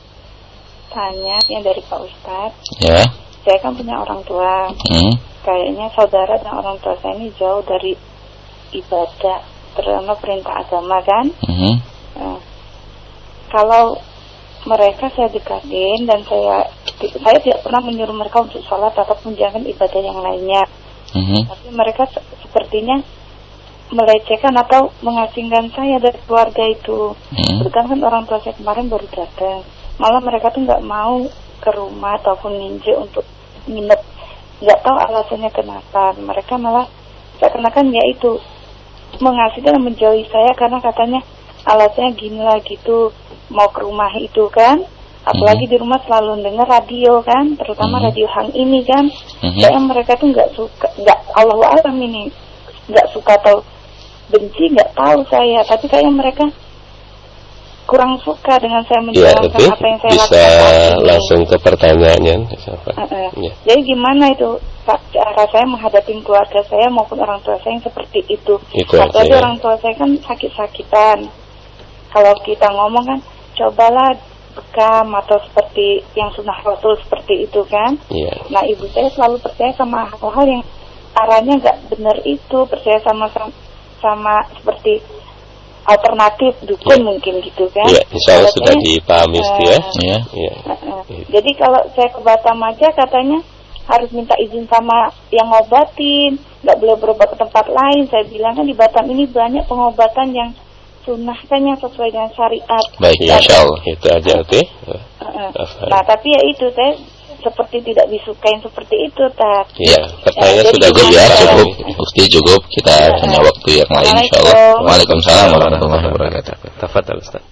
tanya yang dari Pak Ustaz. Ya. Saya kan punya orang tua. Hmm. Kayaknya saudara dan orang tua saya ini jauh dari ibadah, terutama perintah agama kan. Hmm. Nah, kalau mereka saya dekatin dan saya saya tidak pernah menyuruh mereka untuk sholat ataupun menjalankan ibadah yang lainnya. Hmm. Tapi mereka se- sepertinya melecehkan atau mengasingkan saya dari keluarga itu. Hmm. Bahkan kan orang tua saya kemarin baru datang. Malah mereka tuh nggak mau ke rumah ataupun ninja untuk nginep. Nggak tahu alasannya kenapa. Mereka malah seakan-akan ya itu mengasingkan dan menjauhi saya karena katanya alasannya gini lah gitu, mau ke rumah itu kan, apalagi mm-hmm. di rumah selalu dengar radio kan, terutama mm-hmm. radio Hang ini kan, mm-hmm. kayaknya mereka tuh nggak suka, nggak Allahu Alam ini, nggak suka atau benci nggak tahu saya, tapi kayaknya mereka kurang suka dengan saya menjalankan ya, apa yang saya bisa lakukan. Bisa langsung ke pertanyaannya. Uh-uh. Ya. Jadi gimana itu cara saya menghadapi keluarga saya maupun orang tua saya yang seperti itu? Apalagi ya. Orang tua saya kan sakit-sakitan. Kalau kita ngomong kan, cobalah bekam atau seperti yang sunnah Rasul seperti itu kan. Yeah. Nah ibu saya selalu percaya sama hal-hal yang arahnya nggak benar itu, percaya sama sama, sama seperti alternatif dukun yeah. mungkin gitu kan. Iya, yeah, insya Allah sudah dipahami uh, ya. Yeah. Yeah. Uh, uh. Yeah. Jadi kalau saya ke Batam aja katanya harus minta izin sama yang ngobatin, nggak boleh berobat ke tempat lain. Saya bilang kan di Batam ini banyak pengobatan yang sunnah kan yang sesuai dengan syariat. Baik, ya, insya Allah itu aja nanti. Uh, uh, uh. Nah tapi ya itu saya seperti tidak disukain seperti itu, tak. Iya, pertanyaan uh, sudah cukup ya, cukup. Bukti cukup. Kita uh, punya waktu yang lain insya Allah. Waalaikumsalam warahmatullahi wabarakatuh. Tafadhal Ustaz.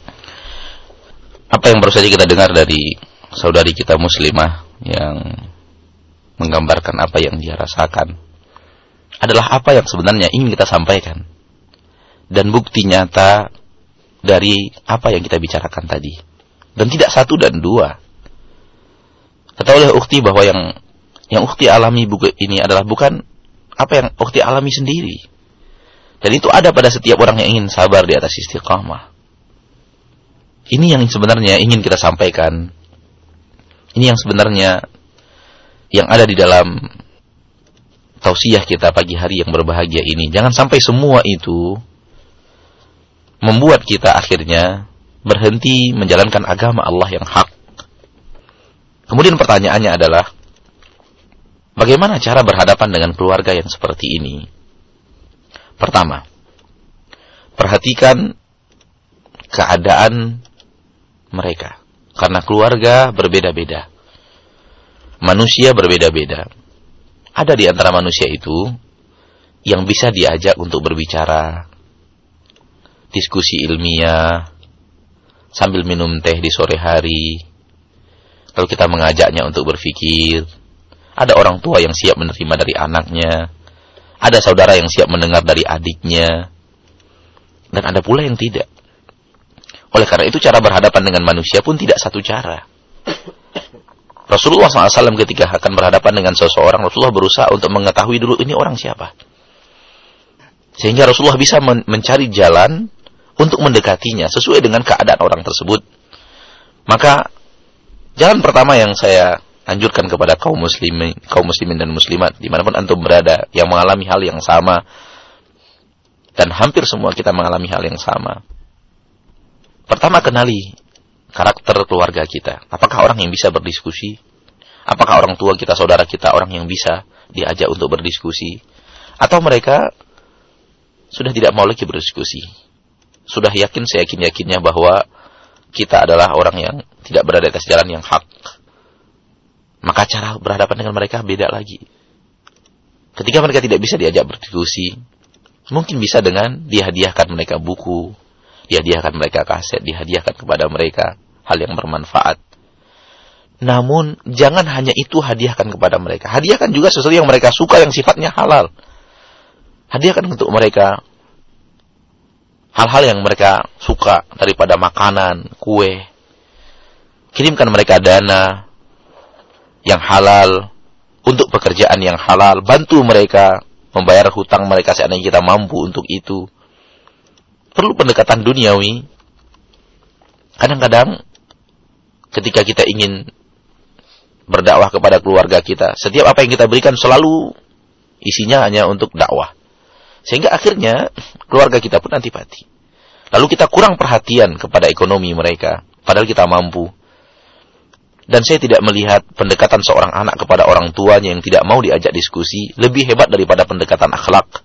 Apa yang baru saja kita dengar dari saudari kita muslimah yang menggambarkan apa yang dia rasakan, adalah apa yang sebenarnya ingin kita sampaikan. Dan bukti nyata dari apa yang kita bicarakan tadi. Dan tidak satu dan dua. Ketahuilah ukhti bahwa yang yang ukhti alami buku ini adalah bukan apa yang ukhti alami sendiri. Dan itu ada pada setiap orang yang ingin sabar di atas istiqamah. Ini yang sebenarnya ingin kita sampaikan. Ini yang sebenarnya yang ada di dalam tausiah kita pagi hari yang berbahagia ini. Jangan sampai semua itu membuat kita akhirnya berhenti menjalankan agama Allah yang hak. Kemudian pertanyaannya adalah, bagaimana cara berhadapan dengan keluarga yang seperti ini? Pertama, perhatikan keadaan mereka. Karena keluarga berbeda-beda. Manusia berbeda-beda. Ada di antara manusia itu yang bisa diajak untuk berbicara, diskusi ilmiah, sambil minum teh di sore hari. Kalau kita mengajaknya untuk berpikir, ada orang tua yang siap menerima dari anaknya, ada saudara yang siap mendengar dari adiknya, dan ada pula yang tidak. Oleh karena itu cara berhadapan dengan manusia pun tidak satu cara. Rasulullah shallallahu alaihi wasallam ketika akan berhadapan dengan seseorang, Rasulullah berusaha untuk mengetahui dulu ini orang siapa. Sehingga Rasulullah bisa men- mencari jalan untuk mendekatinya sesuai dengan keadaan orang tersebut. Maka jalan pertama yang saya anjurkan kepada kaum muslimin, kaum muslimin dan muslimat dimanapun antum berada yang mengalami hal yang sama, dan hampir semua kita mengalami hal yang sama. Pertama, kenali karakter keluarga kita. Apakah orang yang bisa berdiskusi? Apakah orang tua kita, saudara kita, orang yang bisa diajak untuk berdiskusi? Atau mereka sudah tidak mau lagi berdiskusi? Sudah yakin, seyakin-yakinnya bahwa kita adalah orang yang tidak berada di atas jalan yang hak. Maka cara berhadapan dengan mereka beda lagi. Ketika mereka tidak bisa diajak berdiskusi, mungkin bisa dengan dihadiahkan mereka buku, dihadiahkan mereka kaset, dihadiahkan kepada mereka hal yang bermanfaat. Namun, jangan hanya itu hadiahkan kepada mereka. Hadiahkan juga sesuatu yang mereka suka, yang sifatnya halal. Hadiahkan untuk mereka hal-hal yang mereka suka daripada makanan, kue. Kirimkan mereka dana yang halal untuk pekerjaan yang halal. Bantu mereka membayar hutang mereka seandainya kita mampu untuk itu. Perlu pendekatan duniawi. Kadang-kadang ketika kita ingin berdakwah kepada keluarga kita, setiap apa yang kita berikan selalu isinya hanya untuk dakwah. Sehingga akhirnya keluarga kita pun antipati. Lalu kita kurang perhatian kepada ekonomi mereka, padahal kita mampu. Dan saya tidak melihat pendekatan seorang anak kepada orang tuanya yang tidak mau diajak diskusi lebih hebat daripada pendekatan akhlak.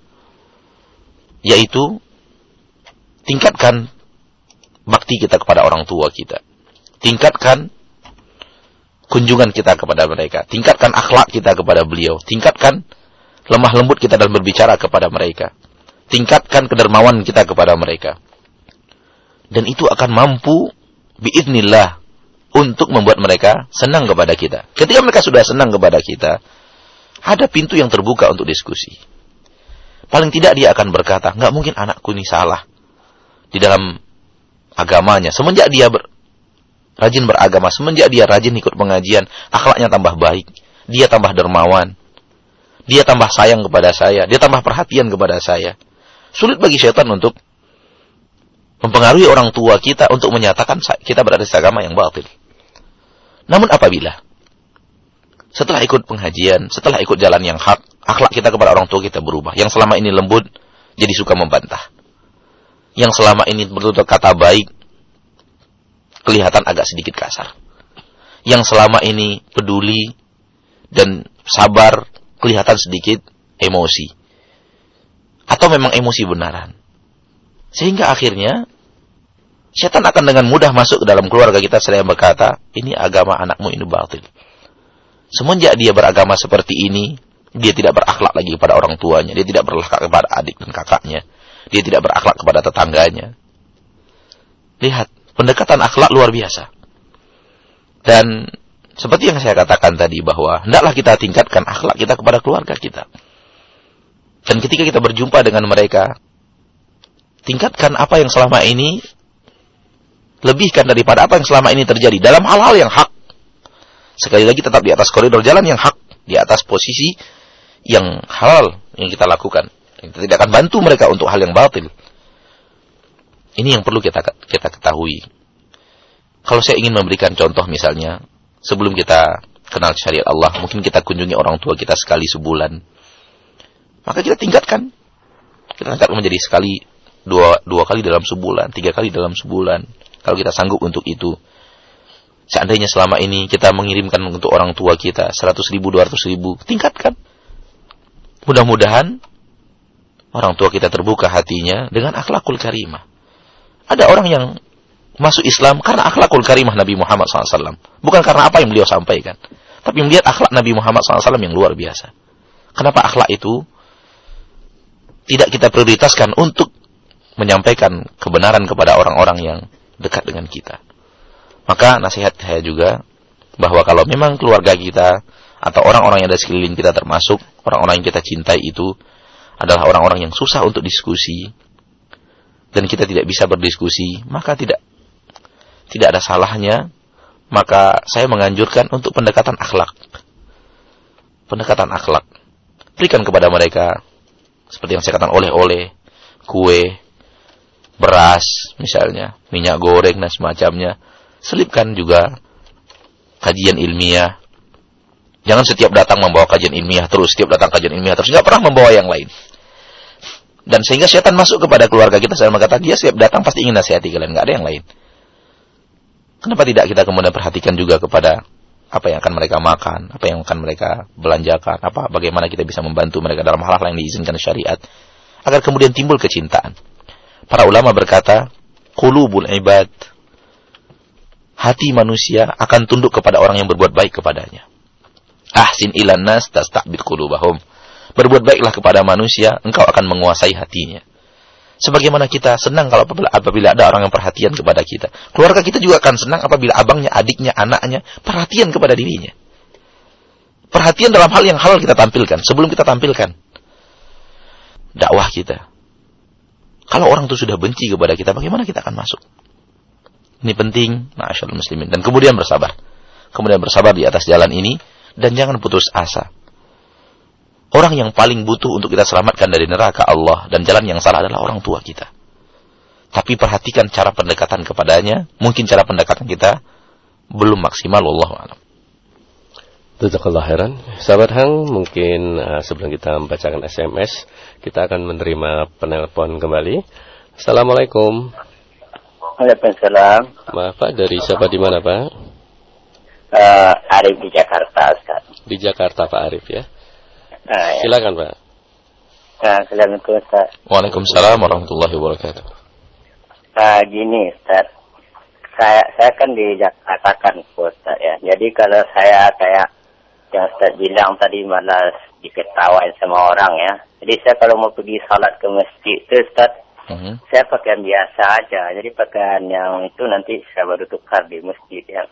Yaitu tingkatkan bakti kita kepada orang tua kita. Tingkatkan kunjungan kita kepada mereka. Tingkatkan akhlak kita kepada beliau. Tingkatkan lemah lembut kita dalam berbicara kepada mereka. Tingkatkan kedermawan kita kepada mereka. Dan itu akan mampu biiznillah untuk membuat mereka senang kepada kita. Ketika mereka sudah senang kepada kita, ada pintu yang terbuka untuk diskusi. Paling tidak dia akan berkata, nggak mungkin anakku ini salah di dalam agamanya. Semenjak dia ber, rajin beragama, semenjak dia rajin ikut pengajian, akhlaknya tambah baik, dia tambah dermawan, dia tambah sayang kepada saya, dia tambah perhatian kepada saya. Sulit bagi syaitan untuk mempengaruhi orang tua kita untuk menyatakan kita berada di agama yang batil. Namun apabila setelah ikut pengajian, setelah ikut jalan yang hak, akhlak kita kepada orang tua kita berubah. Yang selama ini lembut, jadi suka membantah. Yang selama ini bertutur kata baik, kelihatan agak sedikit kasar. Yang selama ini peduli dan sabar, kelihatan sedikit emosi. Atau memang emosi benaran. Sehingga akhirnya setan akan dengan mudah masuk ke dalam keluarga kita selain berkata, ini agama anakmu ini batil. Semenjak dia beragama seperti ini, dia tidak berakhlak lagi kepada orang tuanya, dia tidak berakhlak kepada adik dan kakaknya, dia tidak berakhlak kepada tetangganya. Lihat, pendekatan akhlak luar biasa. Dan seperti yang saya katakan tadi bahwa hendaklah kita tingkatkan akhlak kita kepada keluarga kita. Dan ketika kita berjumpa dengan mereka, tingkatkan apa yang selama ini, lebihkan daripada apa yang selama ini terjadi dalam hal-hal yang hak. Sekali lagi tetap di atas koridor jalan yang hak, di atas posisi yang halal yang kita lakukan. Kita tidak akan bantu mereka untuk hal yang batil. Ini yang perlu kita kita ketahui. Kalau saya ingin memberikan contoh misalnya, sebelum kita kenal syariat Allah, mungkin kita kunjungi orang tua kita sekali sebulan. Maka kita tingkatkan. Kita tingkatkan menjadi sekali, dua, dua kali dalam sebulan, tiga kali dalam sebulan. Kalau kita sanggup untuk itu. Seandainya selama ini kita mengirimkan untuk orang tua kita seratus ribu, dua ratus ribu, tingkatkan. Mudah-mudahan orang tua kita terbuka hatinya dengan akhlakul karimah. Ada orang yang masuk Islam karena akhlakul karimah Nabi Muhammad shallallahu alaihi wasallam. Bukan karena apa yang beliau sampaikan. Tapi melihat akhlak Nabi Muhammad shallallahu alaihi wasallam yang luar biasa. Kenapa akhlak itu tidak kita prioritaskan untuk menyampaikan kebenaran kepada orang-orang yang dekat dengan kita? Maka nasihat saya juga, bahwa kalau memang keluarga kita atau orang-orang yang ada sekeliling kita, termasuk orang-orang yang kita cintai itu adalah orang-orang yang susah untuk diskusi, dan kita tidak bisa berdiskusi, maka tidak tidak ada salahnya, maka saya menganjurkan untuk pendekatan akhlak. Pendekatan akhlak. Berikan kepada mereka, seperti yang saya katakan, oleh-oleh, kue, beras, misalnya, minyak goreng, dan semacamnya. Selipkan juga kajian ilmiah. Jangan setiap datang membawa kajian ilmiah terus, setiap datang kajian ilmiah terus, nggak pernah membawa yang lain. Dan sehingga syaitan masuk kepada keluarga kita, saya mengatakan dia setiap datang pasti ingin nasihati kalian, nggak ada yang lain. Kenapa tidak kita kemudian perhatikan juga kepada apa yang akan mereka makan, apa yang akan mereka belanjakan, apa bagaimana kita bisa membantu mereka dalam hal-hal yang diizinkan syariat, agar kemudian timbul kecintaan. Para ulama berkata, qulubul ibad, hati manusia akan tunduk kepada orang yang berbuat baik kepadanya. Ahsin ilan nas tasta'bid qulubahum. Berbuat baiklah kepada manusia, engkau akan menguasai hatinya. Sebagaimana kita senang kalau apabila, apabila ada orang yang perhatian kepada kita. Keluarga kita juga akan senang apabila abangnya, adiknya, anaknya perhatian kepada dirinya. Perhatian dalam hal yang halal kita tampilkan. Sebelum kita tampilkan dakwah kita. Kalau orang itu sudah benci kepada kita, bagaimana kita akan masuk? Ini penting, ma'asyarul muslimin. Dan kemudian bersabar. Kemudian bersabar di atas jalan ini. Dan jangan putus asa. Orang yang paling butuh untuk kita selamatkan dari neraka Allah dan jalan yang salah adalah orang tua kita. Tapi perhatikan cara pendekatan kepadanya. Mungkin cara pendekatan kita belum maksimal. Wallahu a'lam. Jazakallah khairan. Sahabat Hang, mungkin uh, sebelum kita membacakan S M S, kita akan menerima penelpon kembali. Assalamualaikum. Waalaikumsalam. Maaf Pak, dari siapa di mana Pak? Uh, Arif di Jakarta, Ustaz. Di Jakarta Pak Arif ya. Uh, ya. Silakan Pak. Uh, Assalamualaikum Ustaz. Waalaikumsalam warahmatullahi wabarakatuh. Uh, gini Ustaz, saya saya kan di Jakarta kan Ustaz ya. Jadi kalau saya kayak yang Ustaz bilang tadi malas diketawain sama orang ya. Jadi saya kalau mau pergi salat ke masjid itu Ustaz, Uh-huh. saya pakaian biasa aja. Jadi pakaian yang itu nanti saya baru tukar di masjid ya.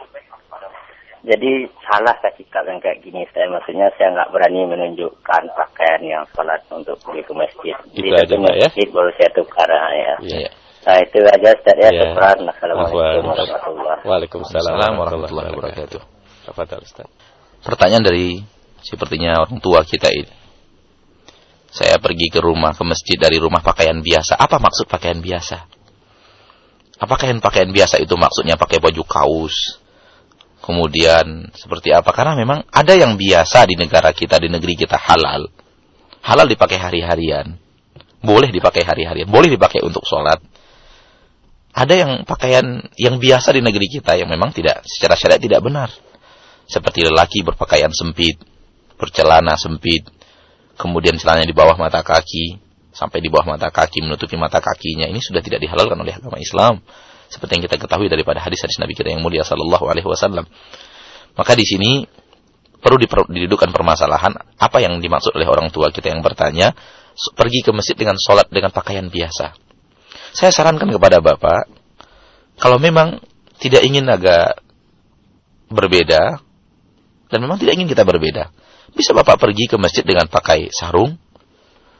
Jadi salah saya sikap yang kayak gini. Saya maksudnya saya nggak berani menunjukkan pakaian yang salat untuk pergi ke masjid. Jadi itu aja Pak ya. Masjid baru saya tukar ya. Iya. Nah itu aja Ustaz ya. Ya. Assalamualaikum warahmatullahi Waalaikumsalam warahmatullahi wabarakatuh. Tafadhal Ustaz. Pertanyaan dari sepertinya orang tua kita ini. Saya pergi ke rumah, ke masjid dari rumah pakaian biasa. Apa maksud pakaian biasa? Apakah yang pakaian biasa itu maksudnya pakai baju kaos? Kemudian seperti apa? Karena memang ada yang biasa di negara kita, di negeri kita halal. Halal dipakai hari-harian. Boleh dipakai hari-harian. Boleh dipakai untuk sholat. Ada yang pakaian yang biasa di negeri kita yang memang tidak, secara syariat tidak benar. Seperti lelaki berpakaian sempit, bercelana sempit. Kemudian celananya di bawah mata kaki, sampai di bawah mata kaki, menutupi mata kakinya. Ini sudah tidak dihalalkan oleh agama Islam. Seperti yang kita ketahui daripada hadis-hadis Nabi kita yang mulia sallallahu alaihi wasallam. Maka di sini perlu didudukkan permasalahan apa yang dimaksud oleh orang tua kita yang bertanya, pergi ke masjid dengan sholat dengan pakaian biasa. Saya sarankan kepada Bapak, kalau memang tidak ingin agak berbeda, dan memang tidak ingin kita berbeda, bisa Bapak pergi ke masjid dengan pakai sarung,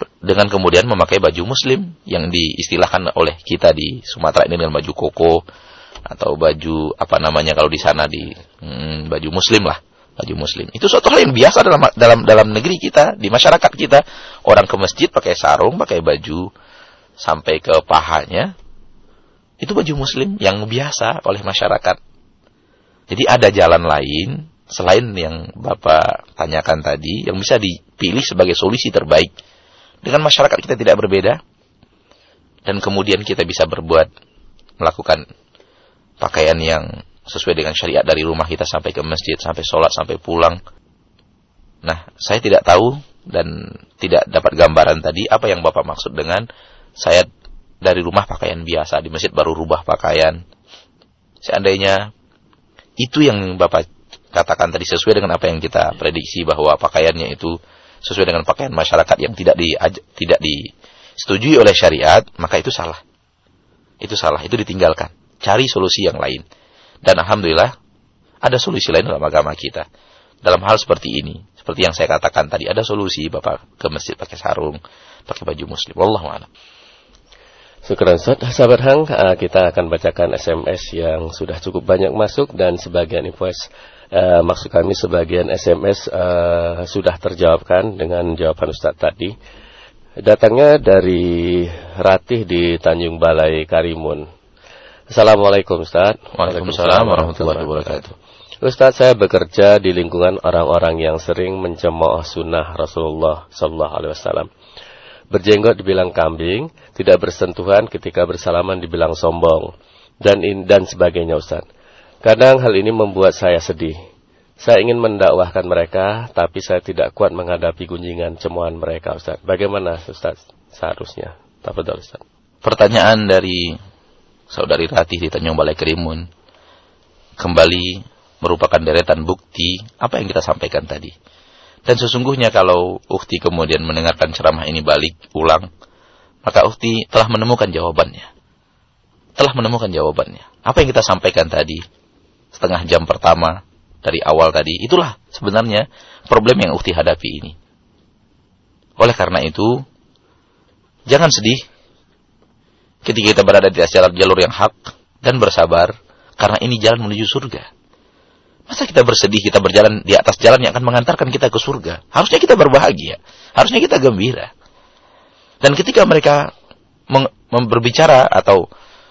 dengan kemudian memakai baju muslim yang diistilahkan oleh kita di Sumatera ini dengan baju koko atau baju apa namanya kalau di sana di hmm, baju muslim lah, baju muslim. Itu suatu hal yang biasa dalam dalam dalam negeri kita, di masyarakat kita. Orang ke masjid pakai sarung, pakai baju sampai ke pahanya. Itu baju muslim yang biasa oleh masyarakat. Jadi ada jalan lain selain yang Bapak tanyakan tadi yang bisa dipilih sebagai solusi terbaik. Dengan masyarakat kita tidak berbeda, dan kemudian kita bisa berbuat, melakukan pakaian yang sesuai dengan syariat dari rumah kita sampai ke masjid, sampai sholat, sampai pulang. Nah, saya tidak tahu dan tidak dapat gambaran tadi apa yang Bapak maksud dengan saya dari rumah pakaian biasa, di masjid baru rubah pakaian. Seandainya itu yang Bapak katakan tadi sesuai dengan apa yang kita prediksi bahwa pakaiannya itu sesuai dengan pakaian masyarakat yang tidak di tidak disetujui oleh syariat, maka itu salah. Itu salah, itu ditinggalkan. Cari solusi yang lain. Dan alhamdulillah ada solusi lain dalam agama kita. Dalam hal seperti ini, seperti yang saya katakan tadi, ada solusi Bapak ke masjid pakai sarung, pakai baju muslim. Wallahu a'lam. Syukran Ustaz. Sahabat Hang, kita akan bacakan S M S yang sudah cukup banyak masuk dan sebagian invoice. Uh, maksud kami sebagian S M S uh, sudah terjawabkan dengan jawaban Ustaz tadi. Datangnya dari Ratih di Tanjung Balai Karimun. Assalamualaikum Ustaz. Waalaikumsalam warahmatullahi wabarakatuh. Ustaz, saya bekerja di lingkungan orang-orang yang sering mencemooh sunnah Rasulullah Sallallahu Alaihi Wasallam. Berjenggot dibilang kambing, tidak bersentuhan ketika bersalaman dibilang sombong, dan in, dan sebagainya Ustaz. Kadang hal ini membuat saya sedih. Saya ingin mendakwahkan mereka, tapi saya tidak kuat menghadapi gunjingan cemohan mereka, Ustaz. Bagaimana, Ustaz, seharusnya? Tafadhol, Ustaz. Pertanyaan dari Saudari Ratih di Tanjung Balai Karimun kembali merupakan deretan bukti apa yang kita sampaikan tadi. Dan sesungguhnya kalau ukhti kemudian mendengarkan ceramah ini balik ulang, maka ukhti telah menemukan jawabannya. Telah menemukan jawabannya. Apa yang kita sampaikan tadi setengah jam pertama dari awal tadi, itulah sebenarnya problem yang ukhti hadapi ini. Oleh karena itu, jangan sedih ketika kita berada di atas jalur yang hak, dan bersabar karena ini jalan menuju surga. Masa kita bersedih kita berjalan di atas jalan yang akan mengantarkan kita ke surga? Harusnya kita berbahagia, harusnya kita gembira. Dan ketika mereka meng- berbicara atau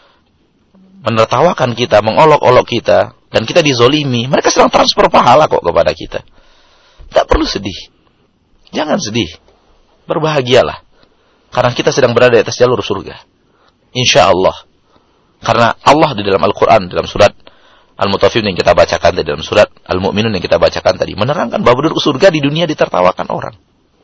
menertawakan kita, mengolok-olok kita, dan kita dizolimi, mereka sedang transfer pahala kok kepada kita. Tak perlu sedih. Jangan sedih. Berbahagialah. Karena kita sedang berada di atas jalur surga. Insya Allah. Karena Allah di dalam Al-Quran, dalam surat Al-Mutaffifin yang kita bacakan tadi, dalam surat Al-Mu'minun yang kita bacakan tadi, menerangkan bahwa penduduk surga di dunia ditertawakan orang.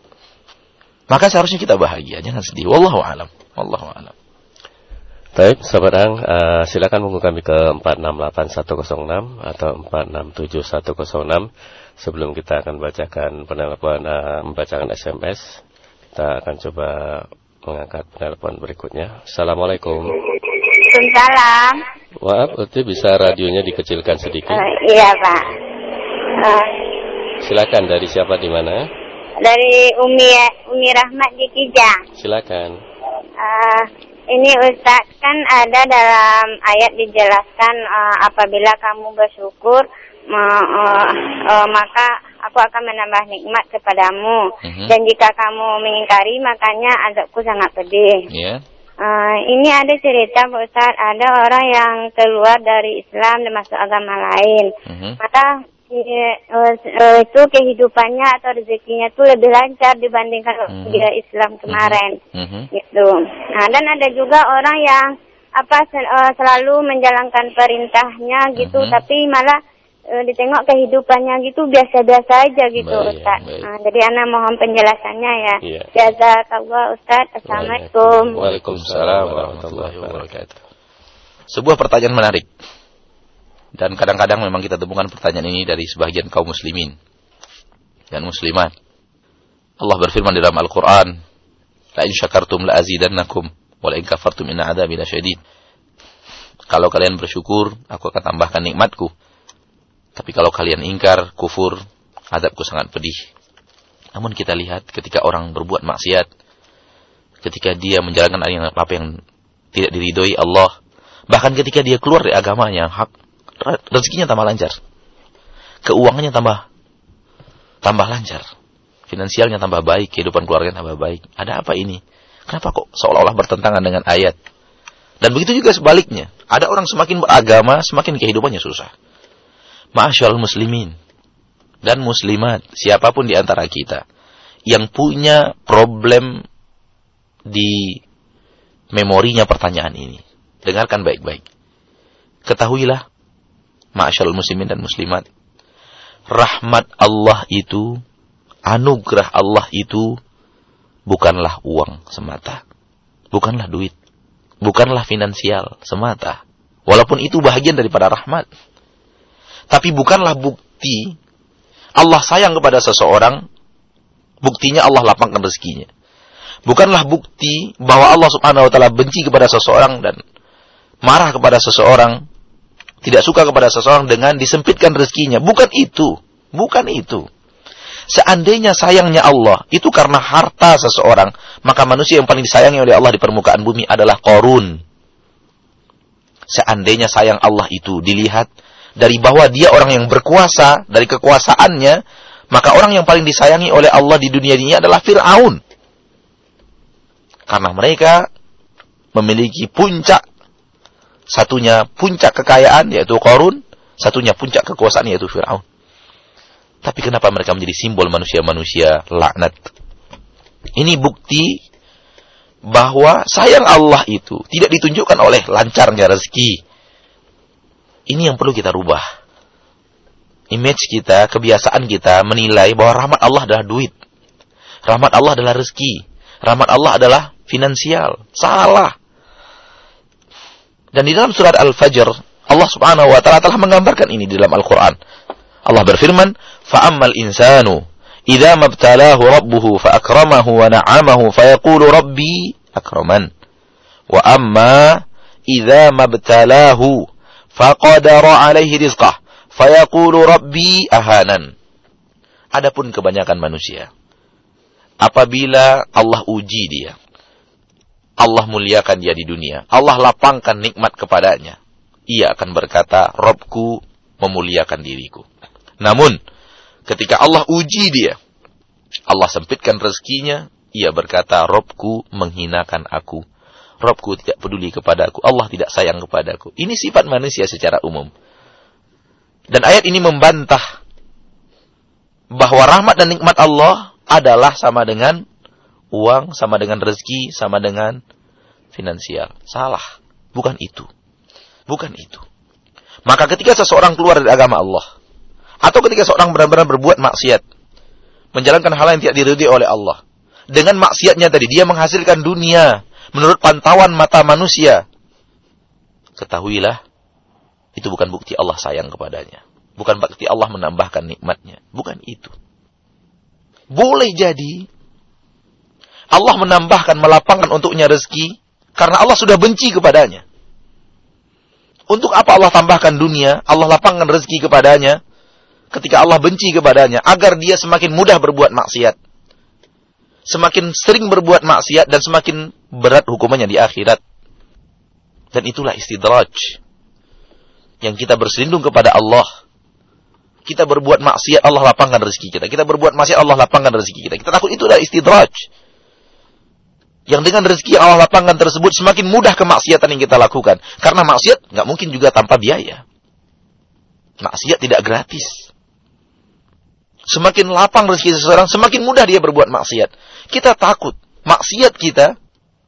Maka seharusnya kita bahagia. Jangan sedih. Wallahu a'lam. Wallahu a'lam. Baik, sahabat Hang, uh, silakan menghubungi kami ke empat enam delapan satu nol enam atau empat enam tujuh satu nol enam. Sebelum kita akan bacakan penelpon, uh, membacakan S M S, kita akan coba mengangkat penelpon berikutnya. Assalamualaikum. Waalaikumsalam. Maaf, Uti bisa radionya dikecilkan sedikit? Uh, iya Pak. Uh, silakan, dari siapa di mana? Dari Umi Umi Rahmat di Kijang. Silakan. Uh, Ini Ustaz, kan ada dalam ayat dijelaskan uh, apabila kamu bersyukur uh, uh, uh, maka aku akan menambah nikmat kepadamu. Uh-huh. Dan jika kamu mengingkari makanya azabku sangat pedih. Yeah. Uh, ini ada cerita Pak Ustaz, ada orang yang keluar dari Islam dan masuk agama lain. Uh-huh. Maka uh, uh, itu kehidupannya atau rezekinya itu lebih lancar dibandingkan uh-huh. dia Islam kemarin. Uh-huh. Gitu. Nah, dan ada juga orang yang apa sel- uh, selalu menjalankan perintahnya gitu, uh-huh. tapi malah uh, ditengok kehidupannya gitu biasa-biasa aja gitu, baik, Ustaz. Baik. Nah, jadi ana mohon penjelasannya ya. Yeah. Jazakallah Ustaz. Assalamualaikum. Waalaikumsalam warahmatullahi wabarakatuh. Sebuah pertanyaan menarik. Dan kadang-kadang memang kita temukan pertanyaan ini dari sebagian kaum muslimin dan muslimat. Allah berfirman di dalam Al-Quran, la in syakartum la azidannakum wa la in kafartum inna adzabi lasyadid. Kalau kalian bersyukur, aku akan tambahkan nikmatku. Tapi kalau kalian ingkar, kufur, azabku sangat pedih. Namun kita lihat ketika orang berbuat maksiat, ketika dia menjalankan apa yang tidak diridhoi Allah, bahkan ketika dia keluar dari agama yang hak, rezekinya tambah lancar, keuangannya tambah tambah lancar, finansialnya tambah baik, kehidupan keluarganya tambah baik. Ada apa ini? Kenapa kok seolah-olah bertentangan dengan ayat? Dan begitu juga sebaliknya. Ada orang semakin beragama, semakin kehidupannya susah. Ma'asyiral muslimin dan muslimat, siapapun di antara kita yang punya problem di memorinya pertanyaan ini, dengarkan baik-baik. Ketahuilah, ma'asyiral muslimin dan muslimat, rahmat Allah itu, anugerah Allah itu bukanlah uang semata, bukanlah duit, bukanlah finansial semata. Walaupun itu bahagian daripada rahmat, tapi bukanlah bukti Allah sayang kepada seseorang, buktinya Allah lapangkan rezekinya. Bukanlah bukti bahwa Allah subhanahu wa ta'ala benci kepada seseorang dan marah kepada seseorang, tidak suka kepada seseorang dengan disempitkan rezekinya. Bukan itu. Bukan itu. Seandainya sayangnya Allah itu karena harta seseorang, maka manusia yang paling disayangi oleh Allah di permukaan bumi adalah Qarun. Seandainya sayang Allah itu dilihat dari bahwa dia orang yang berkuasa, dari kekuasaannya, maka orang yang paling disayangi oleh Allah di dunia ini adalah Fir'aun. Karena mereka memiliki puncak, satunya puncak kekayaan yaitu Qarun, satunya puncak kekuasaan yaitu Fir'aun. Tapi kenapa mereka menjadi simbol manusia-manusia laknat? Ini bukti bahwa sayang Allah itu tidak ditunjukkan oleh lancarnya rezeki. Ini yang perlu kita rubah. Image kita, kebiasaan kita menilai bahwa rahmat Allah adalah duit. Rahmat Allah adalah rezeki. Rahmat Allah adalah finansial. Salah. Dan di dalam surat Al-Fajr, Allah subhanahu wa ta'ala telah menggambarkan ini di dalam Al-Quran. Allah berfirman, فَأَمَّا الْإِنسَانُ إِذَا مَبْتَلَاهُ رَبُّهُ فَأَكْرَمَهُ وَنَعَمَهُ فَيَقُولُ رَبِّي أَكْرَمَنْ وَأَمَّا إِذَا مَبْتَلَاهُ فَقَدَرَ عَلَيْهِ رِزْقَهُ فَيَقُولُ رَبِّي أَهَانَنْ. Adapun kebanyakan manusia, apabila Allah uji dia, Allah muliakan dia di dunia, Allah lapangkan nikmat kepadanya, ia akan berkata, Robku memuliakan diriku. Namun, ketika Allah uji dia, Allah sempitkan rezekinya, ia berkata, Robku menghinakan aku. Robku tidak peduli kepadaku. Allah tidak sayang kepadaku. Ini sifat manusia secara umum. Dan ayat ini membantah bahwa rahmat dan nikmat Allah adalah sama dengan uang, sama dengan rezeki, sama dengan finansial. Salah. Bukan itu. Bukan itu. Maka ketika seseorang keluar dari agama Allah, atau ketika seorang benar-benar berbuat maksiat, menjalankan hal yang tidak diridhoi oleh Allah, dengan maksiatnya tadi, dia menghasilkan dunia menurut pantauan mata manusia, ketahuilah, itu bukan bukti Allah sayang kepadanya. Bukan bukti Allah menambahkan nikmatnya. Bukan itu. Boleh jadi Allah menambahkan, melapangkan untuknya rezeki, karena Allah sudah benci kepadanya. Untuk apa Allah tambahkan dunia, Allah lapangkan rezeki kepadanya, ketika Allah benci kepadanya, agar dia semakin mudah berbuat maksiat. Semakin sering berbuat maksiat dan semakin berat hukumannya di akhirat. Dan itulah istidraj. Yang kita berselindung kepada Allah. Kita berbuat maksiat, Allah lapangkan rezeki kita. Kita berbuat maksiat, Allah lapangkan rezeki kita. Kita takut itu adalah istidraj. Yang dengan rezeki yang Allah lapangkan tersebut semakin mudah kemaksiatan yang kita lakukan. Karena maksiat nggak mungkin juga tanpa biaya. Maksiat tidak gratis. Semakin lapang rezeki seseorang, semakin mudah dia berbuat maksiat. Kita takut maksiat kita,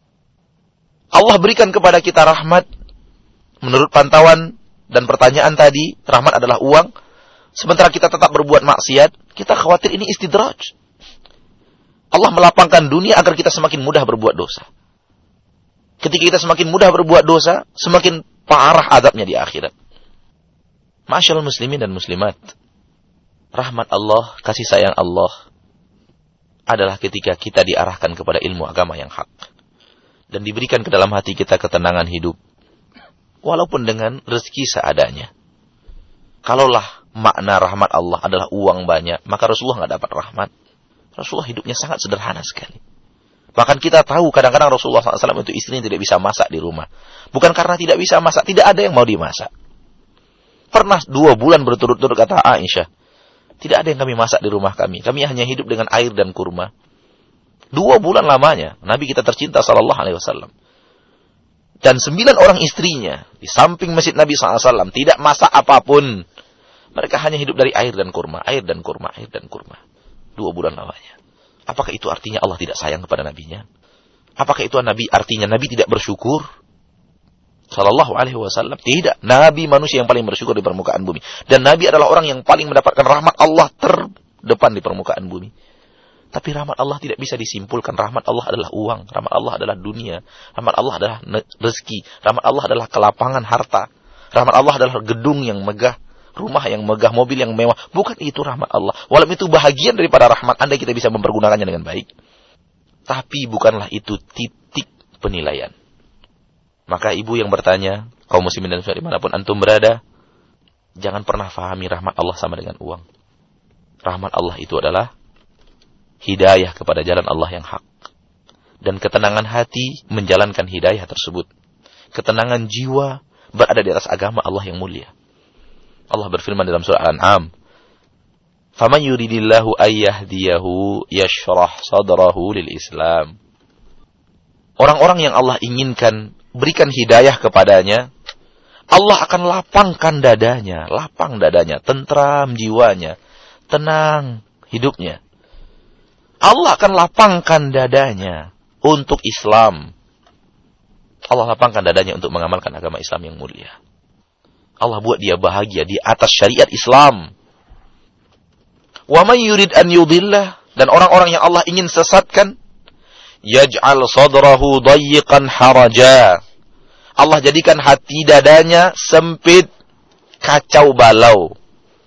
Allah berikan kepada kita rahmat. Menurut pantauan dan pertanyaan tadi, rahmat adalah uang. Sementara kita tetap berbuat maksiat, kita khawatir ini istidraj. Allah melapangkan dunia agar kita semakin mudah berbuat dosa. Ketika kita semakin mudah berbuat dosa, semakin parah azabnya di akhirat. Ma'asyiral muslimin dan muslimat, rahmat Allah, kasih sayang Allah adalah ketika kita diarahkan kepada ilmu agama yang hak. Dan diberikan ke dalam hati kita ketenangan hidup. Walaupun dengan rezeki seadanya. Kalaulah makna rahmat Allah adalah uang banyak, maka Rasulullah nggak dapat rahmat. Rasulullah hidupnya sangat sederhana sekali. Bahkan kita tahu kadang-kadang Rasulullah shallallahu alaihi wasallam itu istrinya tidak bisa masak di rumah. Bukan karena tidak bisa masak, tidak ada yang mau dimasak. Pernah dua bulan berturut-turut kata Aisyah, tidak ada yang kami masak di rumah kami. Kami hanya hidup dengan air dan kurma. Dua bulan lamanya, Nabi kita tercinta sallallahu alaihi wasallam. Dan sembilan orang istrinya, di samping masjid Nabi sallallahu alaihi wasallam, tidak masak apapun. Mereka hanya hidup dari air dan kurma, air dan kurma, air dan kurma. Dua bulan lamanya. Apakah itu artinya Allah tidak sayang kepada Nabinya? Apakah itu Nabi artinya Nabi tidak bersyukur? Sallallahu alaihi wasallam. Tidak. Nabi manusia yang paling bersyukur di permukaan bumi. Dan Nabi adalah orang yang paling mendapatkan rahmat Allah terdepan di permukaan bumi. Tapi rahmat Allah tidak bisa disimpulkan. Rahmat Allah adalah uang. Rahmat Allah adalah dunia. Rahmat Allah adalah rezeki. Rahmat Allah adalah kelapangan harta. Rahmat Allah adalah gedung yang megah. Rumah yang megah, mobil yang mewah. Bukan itu rahmat Allah. Walaupun itu bahagian daripada rahmat, andai kita bisa mempergunakannya dengan baik. Tapi bukanlah itu titik penilaian. Maka ibu yang bertanya, kaum muslimin dan muslimat dimanapun antum berada, jangan pernah fahami rahmat Allah sama dengan uang. Rahmat Allah itu adalah hidayah kepada jalan Allah yang hak. Dan ketenangan hati menjalankan hidayah tersebut. Ketenangan jiwa berada di atas agama Allah yang mulia. Allah berfirman dalam surah Al-An'am, "Faman yuridillahu ayyahdiyahu yashrah sadrahu lil Islam." Orang-orang yang Allah inginkan berikan hidayah kepadanya, Allah akan lapangkan dadanya, lapang dadanya, tentram jiwanya, tenang hidupnya. Allah akan lapangkan dadanya untuk Islam. Allah lapangkan dadanya untuk mengamalkan agama Islam yang mulia. Allah buat dia bahagia di atas syariat Islam. Wa man yurid an yudillah, dan orang-orang yang Allah ingin sesatkan, yaj'al sadrahu dayyiqan haraja. Allah jadikan hati dadanya sempit, kacau balau,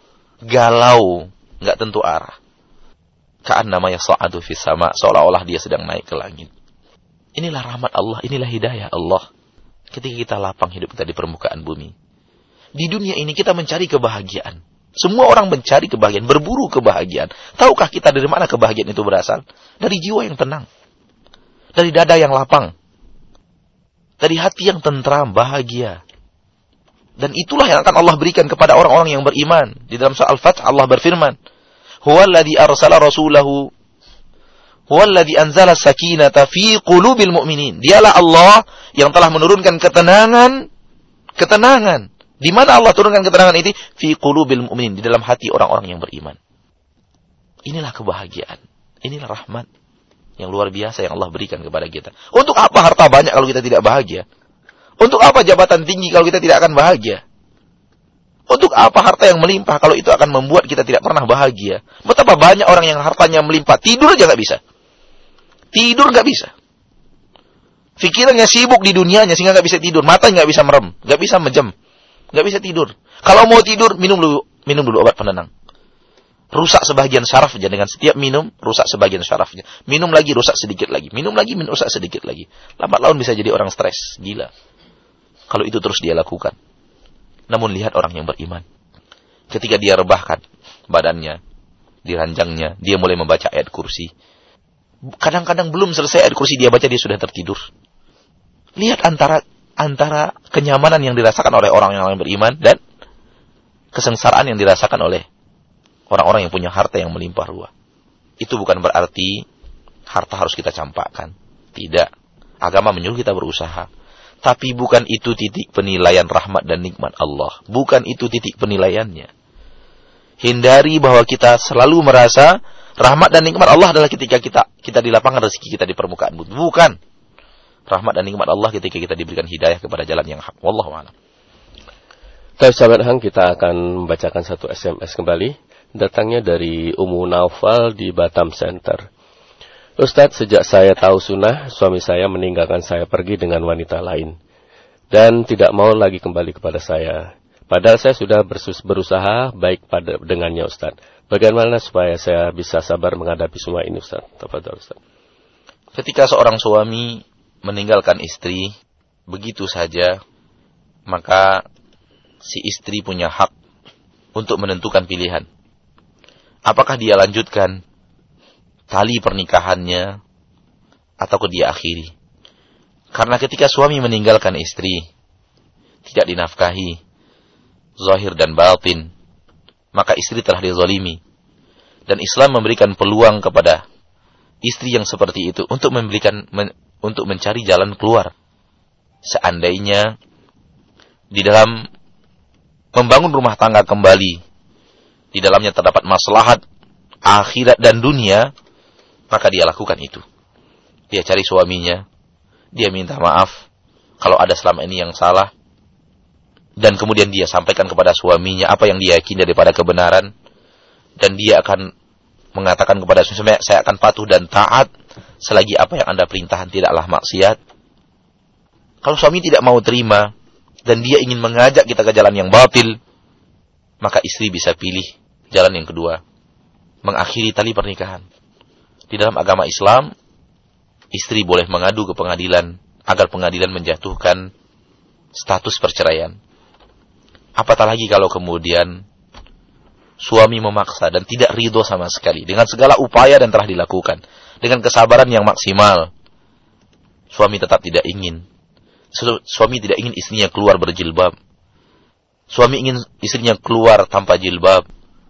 galau, enggak tentu arah. Ka'annama yas'adu fis sama', seolah-olah dia sedang naik ke langit. Inilah rahmat Allah, inilah hidayah Allah. Ketika kita lapang hidup kita di permukaan bumi. Di dunia ini kita mencari kebahagiaan. Semua orang mencari kebahagiaan, berburu kebahagiaan. Tahukah kita dari mana kebahagiaan itu berasal? Dari jiwa yang tenang. Dari dada yang lapang. Dari hati yang tentram, bahagia. Dan itulah yang akan Allah berikan kepada orang-orang yang beriman. Di dalam surah Al-Fath Allah berfirman, "Huwallazi arsala rasulahu huwallazi anzala sakinata fi qulubil mu'minin." Dialah Allah yang telah menurunkan ketenangan, ketenangan. Di mana Allah turunkan ketenangan itu? Fi qulubil mu'minin, di dalam hati orang-orang yang beriman. Inilah kebahagiaan. Inilah rahmat yang luar biasa yang Allah berikan kepada kita. Untuk apa harta banyak kalau kita tidak bahagia? Untuk apa jabatan tinggi kalau kita tidak akan bahagia? Untuk apa harta yang melimpah kalau itu akan membuat kita tidak pernah bahagia? Betapa banyak orang yang hartanya melimpah, tidur aja nggak bisa. Tidur nggak bisa. Pikirannya sibuk di dunianya sehingga nggak bisa tidur. Matanya nggak bisa merem, nggak bisa menjem. Nggak bisa tidur. Kalau mau tidur, minum dulu, minum dulu obat penenang. Rusak sebagian syarafnya dengan setiap minum, rusak sebagian syarafnya. Minum lagi, rusak sedikit lagi. Minum lagi, minum rusak sedikit lagi. Lambat laun bisa jadi orang stres, gila. Kalau itu terus dia lakukan. Namun lihat orang yang beriman. Ketika dia rebahkan badannya, di ranjangnya, dia mulai membaca ayat kursi. Kadang-kadang belum selesai ayat kursi, dia baca, dia sudah tertidur. Lihat antara antara kenyamanan yang dirasakan oleh orang yang beriman dan kesengsaraan yang dirasakan oleh orang-orang yang punya harta yang melimpah ruah. Itu bukan berarti harta harus kita campakkan. Tidak. Agama menyuruh kita berusaha. Tapi bukan itu titik penilaian rahmat dan nikmat Allah. Bukan itu titik penilaiannya. Hindari bahwa kita selalu merasa rahmat dan nikmat Allah adalah ketika kita kita di lapangan rezeki kita di permukaan bumi. Bukan. Rahmat dan nikmat Allah ketika kita diberikan hidayah kepada jalan yang hak. Wallahu a'lam. Baik, sahabat Hang, kita akan membacakan satu S M S kembali. Datangnya dari Ummu Naufal di Batam Center. Ustadz, sejak saya tahu sunnah, suami saya meninggalkan saya pergi dengan wanita lain. Dan tidak mau lagi kembali kepada saya. Padahal saya sudah berusaha baik pada dengannya, Ustadz. Bagaimana supaya saya bisa sabar menghadapi semua ini, Ustadz? Tafadhol, Ustadz. Ketika seorang suami meninggalkan istri begitu saja, maka si istri punya hak untuk menentukan pilihan. Apakah dia lanjutkan tali pernikahannya atau dia akhiri. Karena ketika suami meninggalkan istri, tidak dinafkahi, zahir dan batin, maka istri telah dizalimi. Dan Islam memberikan peluang kepada istri yang seperti itu untuk memberikan men, untuk mencari jalan keluar. Seandainya di dalam membangun rumah tangga kembali, di dalamnya terdapat maslahat akhirat dan dunia, maka dia lakukan itu. Dia cari suaminya, dia minta maaf kalau ada selama ini yang salah, dan kemudian dia sampaikan kepada suaminya apa yang dia yakini daripada kebenaran, dan dia akan mengatakan kepada suaminya, saya akan patuh dan taat selagi apa yang Anda perintahkan tidaklah maksiat. Kalau suami tidak mau terima dan dia ingin mengajak kita ke jalan yang batil, maka istri bisa pilih jalan yang kedua, mengakhiri tali pernikahan. Di dalam agama Islam, istri boleh mengadu ke pengadilan agar pengadilan menjatuhkan status perceraian. Apatah lagi kalau kemudian suami memaksa dan tidak ridho sama sekali dengan segala upaya dan telah dilakukan dengan kesabaran yang maksimal. Suami tetap tidak ingin. Suami tidak ingin istrinya keluar berjilbab. Suami ingin istrinya keluar tanpa jilbab.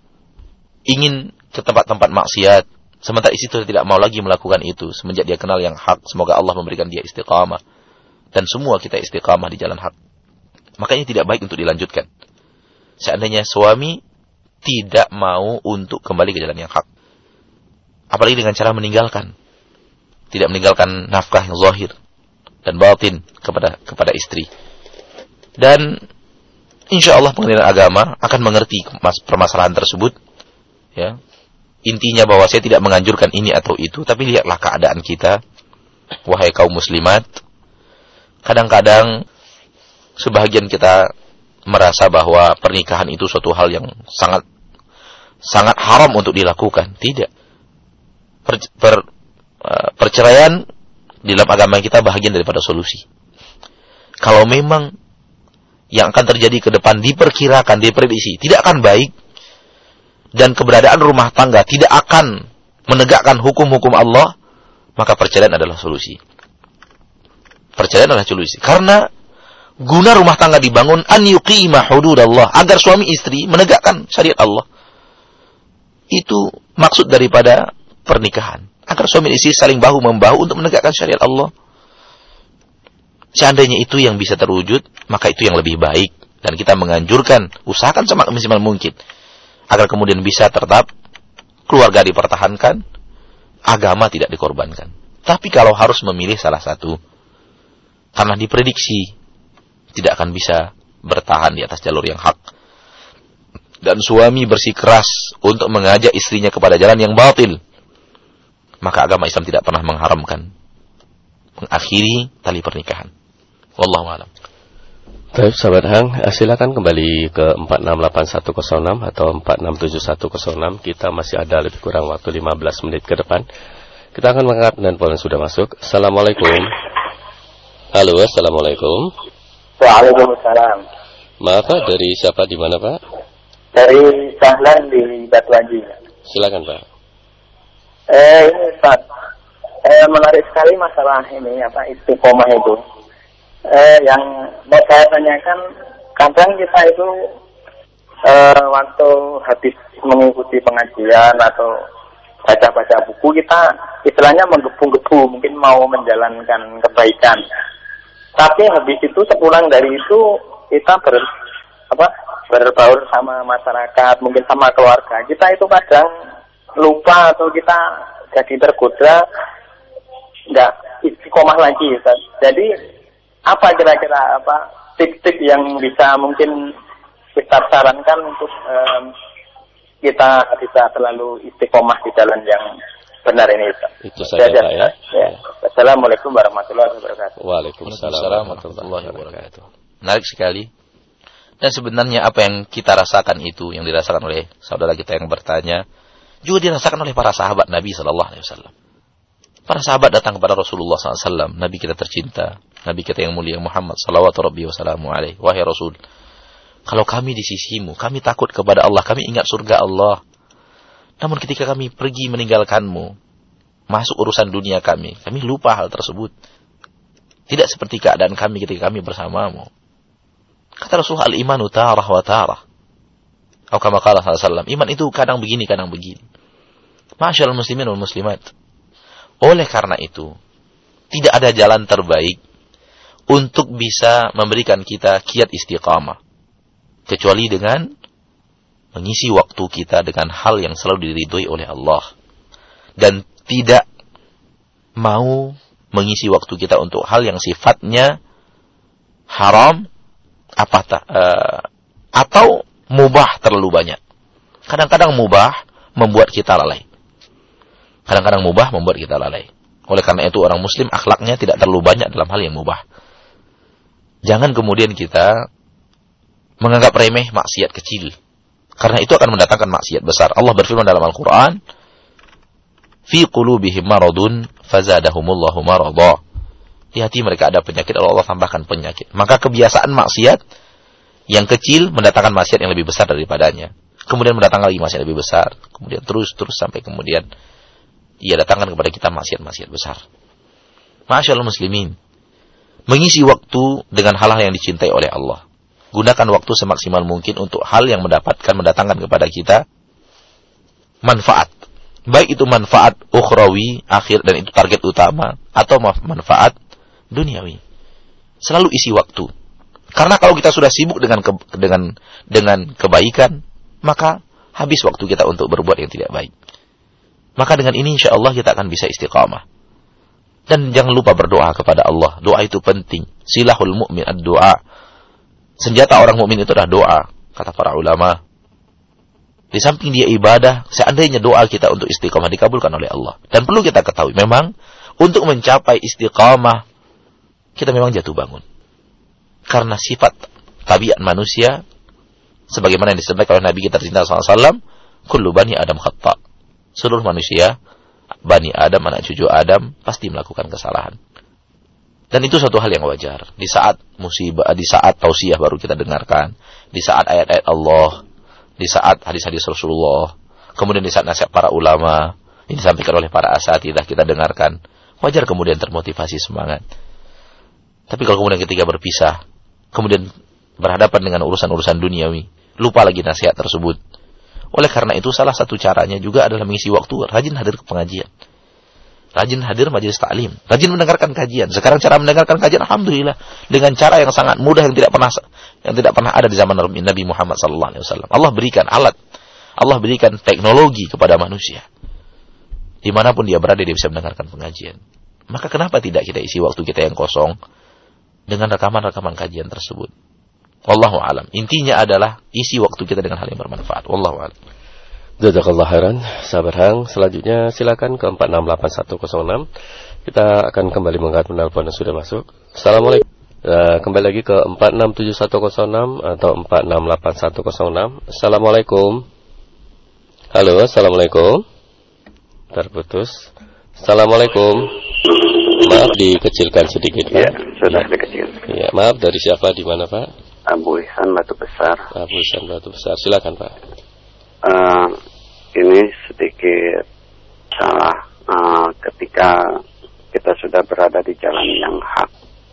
Ingin ke tempat-tempat maksiat. Sementara istri itu tidak mau lagi melakukan itu semenjak dia kenal yang hak. Semoga Allah memberikan dia istiqamah. Dan semua kita istiqamah di jalan hak. Makanya tidak baik untuk dilanjutkan. Seandainya suami tidak mau untuk kembali ke jalan yang hak. Apalagi dengan cara meninggalkan. Tidak meninggalkan nafkah yang zahir dan batin kepada kepada istri. Dan insya Allah pengadilan agama akan mengerti permasalahan tersebut. Ya. Intinya bahwa saya tidak menganjurkan ini atau itu, tapi lihatlah keadaan kita, wahai kaum muslimat. Kadang-kadang sebahagian kita merasa bahwa pernikahan itu suatu hal yang sangat sangat haram untuk dilakukan. Tidak. Per, per, perceraian di dalam agama kita bahagian daripada solusi. Kalau memang yang akan terjadi ke depan diperkirakan, diprediksi tidak akan baik, dan keberadaan rumah tangga tidak akan menegakkan hukum-hukum Allah, maka perceraian adalah solusi. Perceraian adalah solusi. Karena guna rumah tangga dibangun an yuqima hududallah, agar suami istri menegakkan syariat Allah. Itu maksud daripada pernikahan. Agar suami istri saling bahu-membahu untuk menegakkan syariat Allah. Seandainya itu yang bisa terwujud, maka itu yang lebih baik. Dan kita menganjurkan, usahakan semaksimal mungkin. Agar kemudian bisa tetap keluarga dipertahankan, agama tidak dikorbankan. Tapi kalau harus memilih salah satu, karena diprediksi tidak akan bisa bertahan di atas jalur yang hak, dan suami bersikeras untuk mengajak istrinya kepada jalan yang batil, maka agama Islam tidak pernah mengharamkan mengakhiri tali pernikahan. Wallahu a'lam. Baik, sahabat Hang, silakan kembali ke empat enam delapan satu nol enam atau empat enam tujuh satu nol enam. Kita masih ada lebih kurang waktu lima belas menit ke depan. Kita akan mengangkat dan poin sudah masuk. Assalamualaikum. Halo, assalamualaikum. Waalaikumsalam. Maaf Pak, dari siapa, di mana Pak? Dari Sahlan di Batu Haji. Silakan Pak. Eh, ini Pak, eh, menarik sekali masalah ini apa istiqomah itu. Eh, yang mau saya tanyakan, kadang kita itu eh, waktu habis mengikuti pengajian atau baca-baca buku, kita istilahnya menggebu-gebu, mungkin mau menjalankan kebaikan. Tapi habis itu sepulang dari itu kita ber apa berbaur sama masyarakat, mungkin sama keluarga. Kita itu kadang lupa atau kita jadi tergoda nggak istiqomah lagi. Ustaz. Jadi apa kira-kira apa tip-tip yang bisa mungkin kita sarankan untuk um, kita bisa selalu istiqomah di jalan yang benar ini, Ustaz? Itu saja, Pak, ya. Ya. Assalamualaikum warahmatullahi wabarakatuh. Waalaikumsalam warahmatullahi wabarakatuh. Menarik sekali. Dan sebenarnya apa yang kita rasakan itu, yang dirasakan oleh saudara kita yang bertanya, juga dirasakan oleh para sahabat Nabi Sallallahu Alaihi Wasallam. Para sahabat datang kepada Rasulullah Sallallahu Alaihi Wasallam, Nabi kita tercinta, Nabi kita yang mulia Muhammad Sallallahu Alaihi Wasallam. Wahai Rasul, kalau kami di sisimu, kami takut kepada Allah, kami ingat surga Allah. Namun ketika kami pergi meninggalkanmu, masuk urusan dunia kami, kami lupa hal tersebut. Tidak seperti keadaan kami ketika kami bersamamu. Kata Rasulullah, al-imanu tarah wa tarah. Atau kama qala sallallahu alaihi wasallam, iman itu kadang begini, kadang begini. Masyaallah muslimin wal muslimat. Oleh karena itu, tidak ada jalan terbaik untuk bisa memberikan kita kiat istiqamah kecuali dengan mengisi waktu kita dengan hal yang selalu diridhoi oleh Allah, dan tidak mau mengisi waktu kita untuk hal yang sifatnya haram apa ta, uh, atau mubah terlalu banyak. Kadang-kadang mubah membuat kita lalai. Kadang-kadang mubah membuat kita lalai. Oleh karena itu orang muslim akhlaknya tidak terlalu banyak dalam hal yang mubah. Jangan kemudian kita menganggap remeh maksiat kecil, karena itu akan mendatangkan maksiat besar. Allah berfirman dalam Al-Quran, fi qulubihim maradun fazadahumullahu marada. Di hati mereka ada penyakit, Allah tambahkan penyakit. Maka kebiasaan maksiat yang kecil mendatangkan maksiat yang lebih besar daripadanya. Kemudian mendatangkan lagi maksiat lebih besar. Kemudian terus-terus sampai kemudian ia datangkan kepada kita maksiat-maksiat besar. Masyaallah muslimin, mengisi waktu dengan hal-hal yang dicintai oleh Allah. Gunakan waktu semaksimal mungkin untuk hal yang mendapatkan, mendatangkan kepada kita manfaat. Baik itu manfaat ukhrawi, akhir, dan itu target utama, atau manfaat duniawi. Selalu isi waktu. Karena kalau kita sudah sibuk dengan ke, dengan dengan kebaikan, maka habis waktu kita untuk berbuat yang tidak baik. Maka dengan ini insya Allah kita akan bisa istiqamah. Dan jangan lupa berdoa kepada Allah. Doa itu penting. Silahul mu'min ad-doa. Senjata orang mukmin itu adalah doa, kata para ulama. Di samping dia ibadah, seandainya doa kita untuk istiqamah dikabulkan oleh Allah. Dan perlu kita ketahui, memang untuk mencapai istiqamah, kita memang jatuh bangun. Karena sifat tabiat manusia, sebagaimana yang disampaikan oleh Nabi kita tercinta sallallahu alaihi wasallam, kullu bani Adam khata'. Seluruh manusia, bani Adam, anak cucu Adam, pasti melakukan kesalahan. Dan itu suatu hal yang wajar. Di saat musibah, di saat tausiah baru kita dengarkan, di saat ayat-ayat Allah, di saat hadis-hadis Rasulullah, kemudian di saat nasihat para ulama, ini disampaikan oleh para asatidzah kita dengarkan, wajar kemudian termotivasi semangat. Tapi kalau kemudian ketika berpisah, kemudian berhadapan dengan urusan-urusan duniawi, lupa lagi nasihat tersebut. Oleh karena itu salah satu caranya juga adalah mengisi waktu, rajin hadir ke pengajian. Rajin hadir majelis taklim, rajin mendengarkan kajian. Sekarang cara mendengarkan kajian alhamdulillah dengan cara yang sangat mudah yang tidak pernah yang tidak pernah ada di zaman Nabi Muhammad sallallahu alaihi wasallam. Allah berikan alat, Allah berikan teknologi kepada manusia. Dimanapun dia berada dia bisa mendengarkan pengajian. Maka kenapa tidak kita isi waktu kita yang kosong dengan rekaman-rekaman kajian tersebut? Wallahu a'lam. Intinya adalah isi waktu kita dengan hal yang bermanfaat. Wallahu a'lam. Jazakallah khairan, sahabat Hang. Selanjutnya silakan ke empat enam delapan satu nol enam. Kita akan kembali mengangkat penelpon yang sudah masuk. Assalamualaikum. Uh, kembali lagi ke empat enam tujuh satu nol enam atau empat enam delapan satu nol enam. Assalamualaikum. Halo, assalamualaikum. Terputus. Assalamualaikum. Maaf dikecilkan sedikit, Pak. Ya, sudah dikecil. Ya, maaf, dari siapa, di mana, Pak? Abu Ihsan Batu Besar. Abu Ihsan Batu Besar. Silakan, Pak. Uh, ini sedikit salah uh, ketika kita sudah berada di jalan yang hak.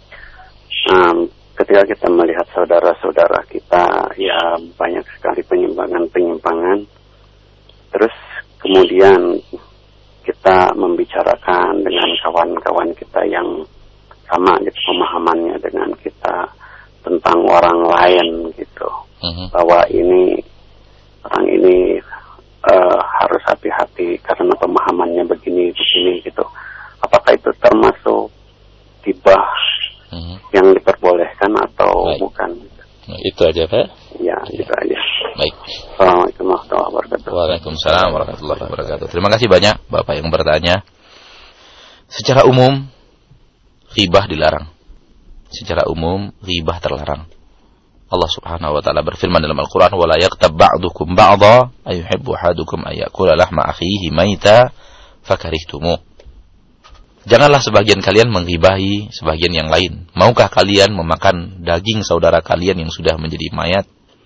Um, ketika kita melihat saudara-saudara kita ya banyak sekali penyimpangan-penyimpangan, terus kemudian kita membicarakan dengan kawan-kawan kita yang sama gitu pemahamannya dengan kita tentang orang lain gitu, uh-huh. bahwa ini orang ini uh, harus hati-hati karena pemahamannya begini begini gitu. Apakah itu termasuk gibah uh-huh. yang diperbolehkan atau Baik. bukan? Nah, itu aja, Pak. Ya, ya, itu aja. Baik. Assalamualaikum warahmatullahi wabarakatuh. Waalaikumsalam warahmatullahi wabarakatuh. Terima kasih banyak Bapak yang bertanya. Secara umum ghibah dilarang. Secara umum ghibah terlarang. Allah Subhanahu wa taala berfirman dalam Al-Qur'an, "Wa la yaqtab ba'dukum ba'dha ayuhibbu ahadukum ayyakula lahma akhihi maita fakarihtumuh." Janganlah sebagian kalian menghibahi sebagian yang lain. Maukah kalian memakan daging saudara kalian yang sudah menjadi mayat?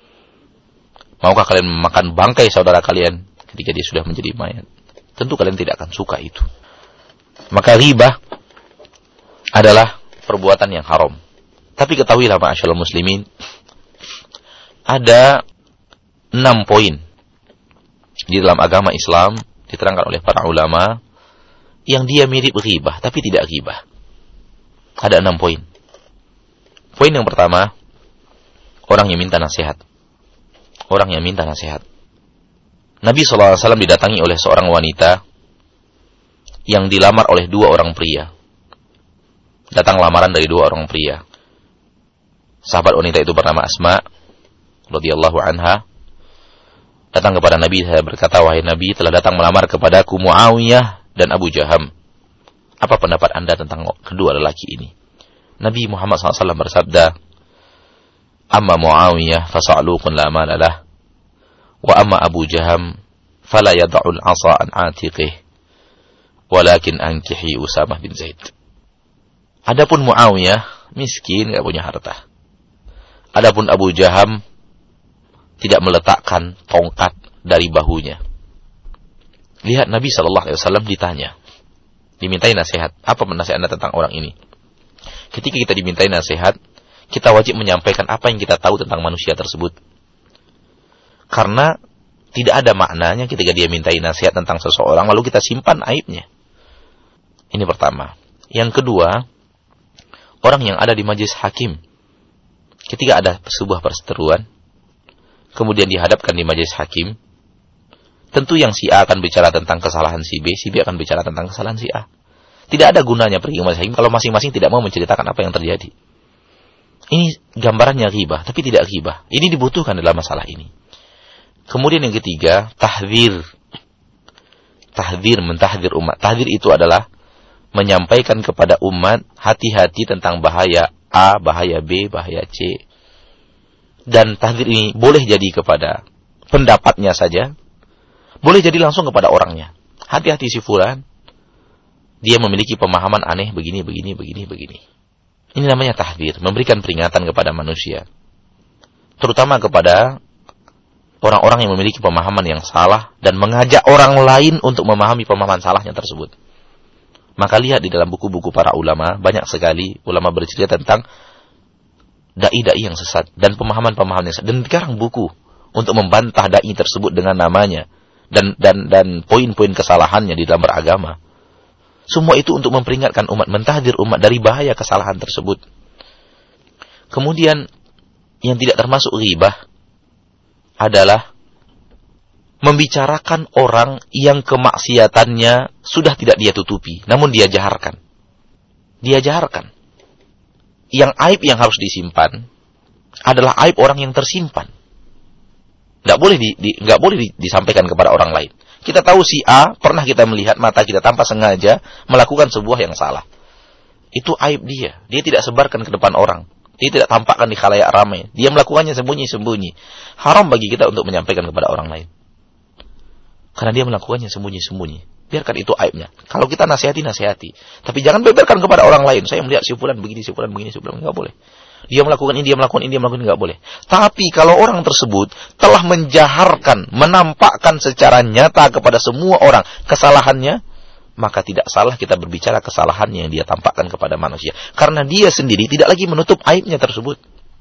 Maukah kalian memakan bangkai saudara kalian ketika dia sudah menjadi mayat? Tentu kalian tidak akan suka itu. Maka ghibah adalah perbuatan yang haram. Tapi ketahuilah ma'asyiral muslimin, ada enam poin di dalam agama Islam diterangkan oleh para ulama yang dia mirip ghibah tapi tidak ghibah. Ada enam poin. Poin yang pertama, orang yang minta nasihat. Orang yang minta nasihat. Nabi shallallahu alaihi wasallam didatangi oleh seorang wanita yang dilamar oleh dua orang pria. Datang lamaran dari dua orang pria. Sahabat wanita itu bernama Asma radhiyallahu anha. Datang kepada Nabi, saya berkata, wahai Nabi, telah datang melamar kepadaku Muawiyah dan Abu Jaham. Apa pendapat anda tentang kedua lelaki ini? Nabi Muhammad shallallahu alaihi wasallam bersabda, amma Muawiyah fasa'lukun la malalah, wa amma Abu Jaham fala yada'ul asa an atiqih, walakin ankihi Usamah bin Zaid. Adapun Muawiyah miskin, tidak punya harta. Adapun Abu Jaham tidak meletakkan tongkat dari bahunya. Lihat, Nabi shallallahu alaihi wasallam ditanya, dimintai nasihat. Apa nasihat anda tentang orang ini? Ketika kita dimintai nasihat, kita wajib menyampaikan apa yang kita tahu tentang manusia tersebut. Karena tidak ada maknanya ketika dia mintai nasihat tentang seseorang lalu kita simpan aibnya. Ini pertama. Yang kedua, orang yang ada di majelis hakim, ketika ada sebuah perseteruan, kemudian dihadapkan di majelis hakim, tentu yang si A akan bicara tentang kesalahan si B, si B akan bicara tentang kesalahan si A. Tidak ada gunanya pergi ke majelis hakim kalau masing-masing tidak mau menceritakan apa yang terjadi. Ini gambarannya ghibah, tapi tidak ghibah. Ini dibutuhkan dalam masalah ini. Kemudian yang ketiga, tahdzir. Tahdzir, mentahdzir umat. Tahdzir itu adalah menyampaikan kepada umat hati-hati tentang bahaya A, bahaya B, bahaya C. Dan tahdzir ini boleh jadi kepada pendapatnya saja, boleh jadi langsung kepada orangnya. Hati-hati si fulan, dia memiliki pemahaman aneh begini, begini, begini, begini. Ini namanya tahdzir, memberikan peringatan kepada manusia. Terutama kepada orang-orang yang memiliki pemahaman yang salah dan mengajak orang lain untuk memahami pemahaman salahnya tersebut. Maka lihat di dalam buku-buku para ulama, banyak sekali ulama bercerita tentang dai-dai yang sesat dan pemahaman-pemahaman yang sesat. Dan sekarang buku untuk membantah dai tersebut dengan namanya dan dan dan poin-poin kesalahannya di dalam beragama. Semua itu untuk memperingatkan umat, mentahdzir umat dari bahaya kesalahan tersebut. Kemudian yang tidak termasuk ghibah adalah membicarakan orang yang kemaksiatannya sudah tidak dia tutupi, namun dia jaharkan. Dia jaharkan. Yang aib yang harus disimpan adalah aib orang yang tersimpan. Nggak boleh di, di, nggak boleh di, disampaikan kepada orang lain. Kita tahu si A, pernah kita melihat mata kita tanpa sengaja melakukan sebuah yang salah. Itu aib dia. Dia tidak sebarkan ke depan orang. Dia tidak tampakkan di khalayak ramai. Dia melakukannya sembunyi-sembunyi. Haram bagi kita untuk menyampaikan kepada orang lain. Karena dia melakukannya sembunyi-sembunyi. Biarkan itu aibnya. Kalau kita nasihati, nasihati. Tapi jangan beberkan kepada orang lain. Saya melihat si fulan begini, si fulan begini, si fulan. Nggak boleh. Dia melakukan ini, dia melakukan ini, dia melakukan ini, nggak boleh. Tapi kalau orang tersebut telah menjaharkan, menampakkan secara nyata kepada semua orang kesalahannya, maka tidak salah kita berbicara kesalahannya yang dia tampakkan kepada manusia. Karena dia sendiri tidak lagi menutup aibnya tersebut.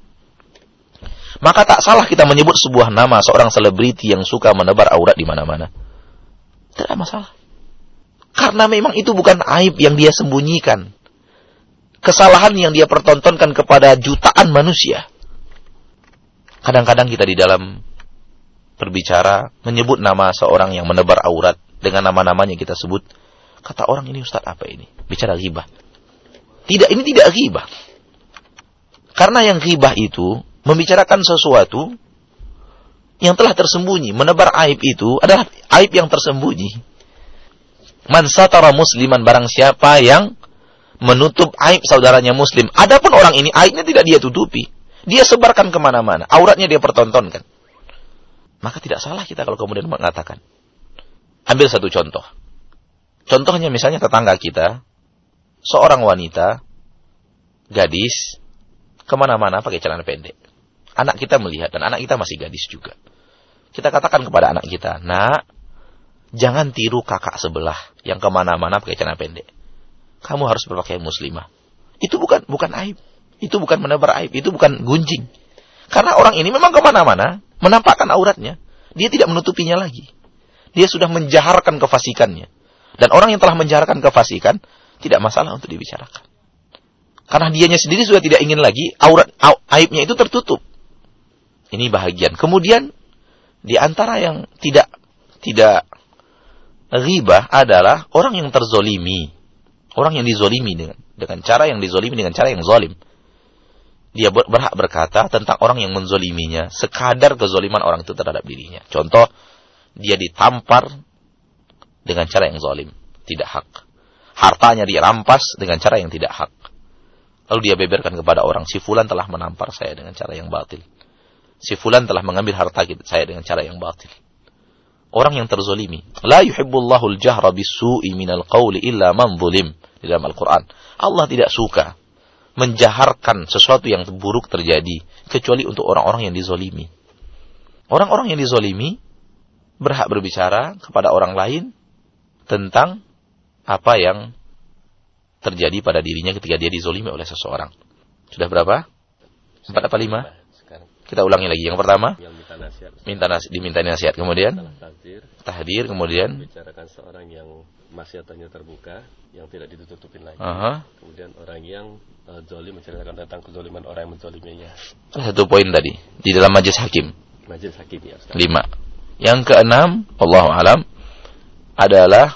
Maka tak salah kita menyebut sebuah nama seorang selebriti yang suka menebar aurat di mana-mana. Tidak masalah. Karena memang itu bukan aib yang dia sembunyikan. Kesalahan yang dia pertontonkan kepada jutaan manusia. Kadang-kadang kita di dalam berbicara menyebut nama seorang yang menebar aurat dengan nama-namanya kita sebut. Kata orang, ini Ustaz apa ini? Bicara ghibah. Tidak, ini tidak ghibah. Karena yang ghibah itu membicarakan sesuatu yang telah tersembunyi. Menebar aib itu adalah aib yang tersembunyi. Man satara musliman, barang siapa yang menutup aib saudaranya muslim. Adapun orang ini aibnya tidak dia tutupi. Dia sebarkan kemana-mana. Auratnya dia pertontonkan. Maka tidak salah kita kalau kemudian mengatakan. Ambil satu contoh. Contohnya misalnya tetangga kita. Seorang wanita. Gadis. Kemana-mana pakai celana pendek. Anak kita melihat. Dan anak kita masih gadis juga. Kita katakan kepada anak kita. Nak, jangan tiru kakak sebelah. Yang kemana-mana pakai celana pendek. kamu harus berpakaian muslimah. Itu bukan bukan aib. Itu bukan menebar aib. Itu bukan gunjing. Karena orang ini memang kemana-mana menampakkan auratnya. Dia tidak menutupinya lagi. Dia sudah menjaharkan kefasikannya. Dan orang yang telah menjaharkan kefasikan tidak masalah untuk dibicarakan. Karena dianya sendiri sudah tidak ingin lagi aurat aibnya itu tertutup. Ini bahagian. Kemudian di antara yang tidak tidak ghibah adalah orang yang terzolimi. Orang yang dizolimi dengan dengan cara yang dizolimi dengan cara yang zalim. Dia berhak berkata tentang orang yang menzoliminya sekadar kezoliman orang itu terhadap dirinya. Contoh, dia ditampar dengan cara yang zalim, tidak hak. Hartanya dirampas dengan cara yang tidak hak. Lalu dia beberkan kepada orang, si fulan telah menampar saya dengan cara yang batil. Si fulan telah mengambil harta saya dengan cara yang batil. Orang yang terzolimi. La yuhibbullahu al-jahra bis-su'i minal qawli illa man zulim. Di dalam Al-Quran. Allah tidak suka menjaharkan sesuatu yang buruk terjadi kecuali untuk orang-orang yang dizolimi. Orang-orang yang dizolimi berhak berbicara kepada orang lain tentang apa yang terjadi pada dirinya ketika dia dizolimi oleh seseorang. Sudah berapa? Empat apa lima? Kita ulangi lagi. Yang pertama, minta nasihat, diminta nasihat. Kemudian tahdir. Kemudian bicarakan seorang yang maksiatannya terbuka, yang tidak ditutupin lagi. Uh-huh. Kemudian orang yang uh, zalim menceritakan tentang kezaliman orang yang menzaliminya. Satu poin tadi di dalam majelis hakim. Majelis hakim ya, Ustaz. Lima. Yang keenam, wallahu alam, adalah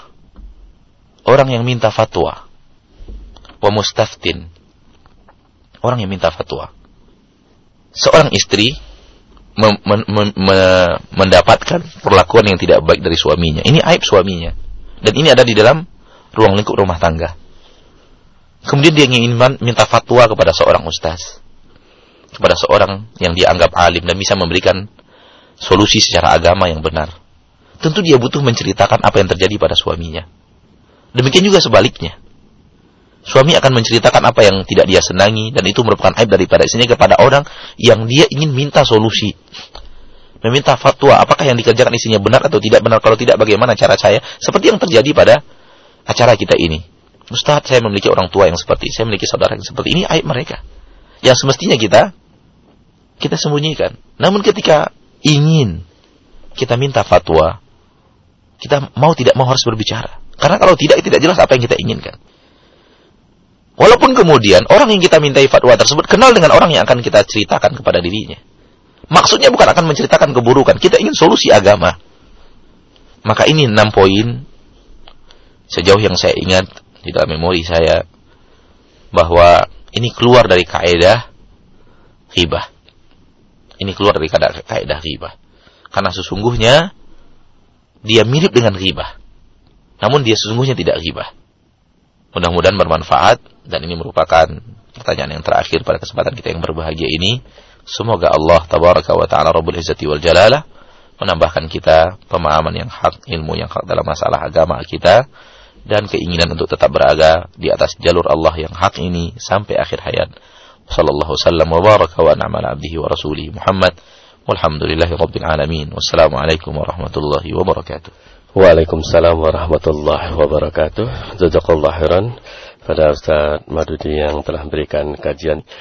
orang yang minta fatwa. Wa mustaftin. Orang yang minta fatwa. Seorang istri mem- men- men- men- mendapatkan perlakuan yang tidak baik dari suaminya. Ini aib suaminya. Dan ini ada di dalam ruang lingkup rumah tangga. Kemudian dia ingin minta fatwa kepada seorang ustaz. Kepada seorang yang dia anggap alim dan bisa memberikan solusi secara agama yang benar. Tentu dia butuh menceritakan apa yang terjadi pada suaminya. Demikian juga sebaliknya. Suami akan menceritakan apa yang tidak dia senangi, dan itu merupakan aib daripada istrinya kepada orang yang dia ingin minta solusi. Meminta fatwa, apakah yang dikerjakan istrinya benar atau tidak benar, kalau tidak bagaimana cara saya, seperti yang terjadi pada acara kita ini. Ustaz, saya memiliki orang tua yang seperti, saya memiliki saudara yang seperti ini, aib mereka. Yang semestinya kita, kita sembunyikan. Namun ketika ingin kita minta fatwa, kita mau tidak mau harus berbicara. Karena kalau tidak, tidak jelas apa yang kita inginkan. Walaupun kemudian orang yang kita mintai fatwa tersebut kenal dengan orang yang akan kita ceritakan kepada dirinya. Maksudnya bukan akan menceritakan keburukan. Kita ingin solusi agama. Maka ini enam poin. Sejauh yang saya ingat di dalam memori saya. Bahwa ini keluar dari kaidah ghibah. Ini keluar dari kaidah ghibah. Karena sesungguhnya dia mirip dengan ghibah. Namun dia sesungguhnya tidak ghibah. Mudah-mudahan bermanfaat. Dan ini merupakan pertanyaan yang terakhir pada kesempatan kita yang berbahagia ini. Semoga Allah tabaraka wa ta'ala Rabbul Izzati wal Jalalah menambahkan kita pemahaman yang hak, ilmu yang hak dalam masalah agama kita, dan keinginan untuk tetap berada di atas jalur Allah yang hak ini sampai akhir hayat. Sallallahu sallam wa baraka wa an'ama ala abdihi wa rasulihi Muhammad. Walhamdulillahi rabbil alamin. Wassalamualaikum warahmatullahi wabarakatuh. Waalaikumsalam warahmatullahi wabarakatuh. Jazakallahu khairan pada Ustaz Madudi yang telah memberikan kajian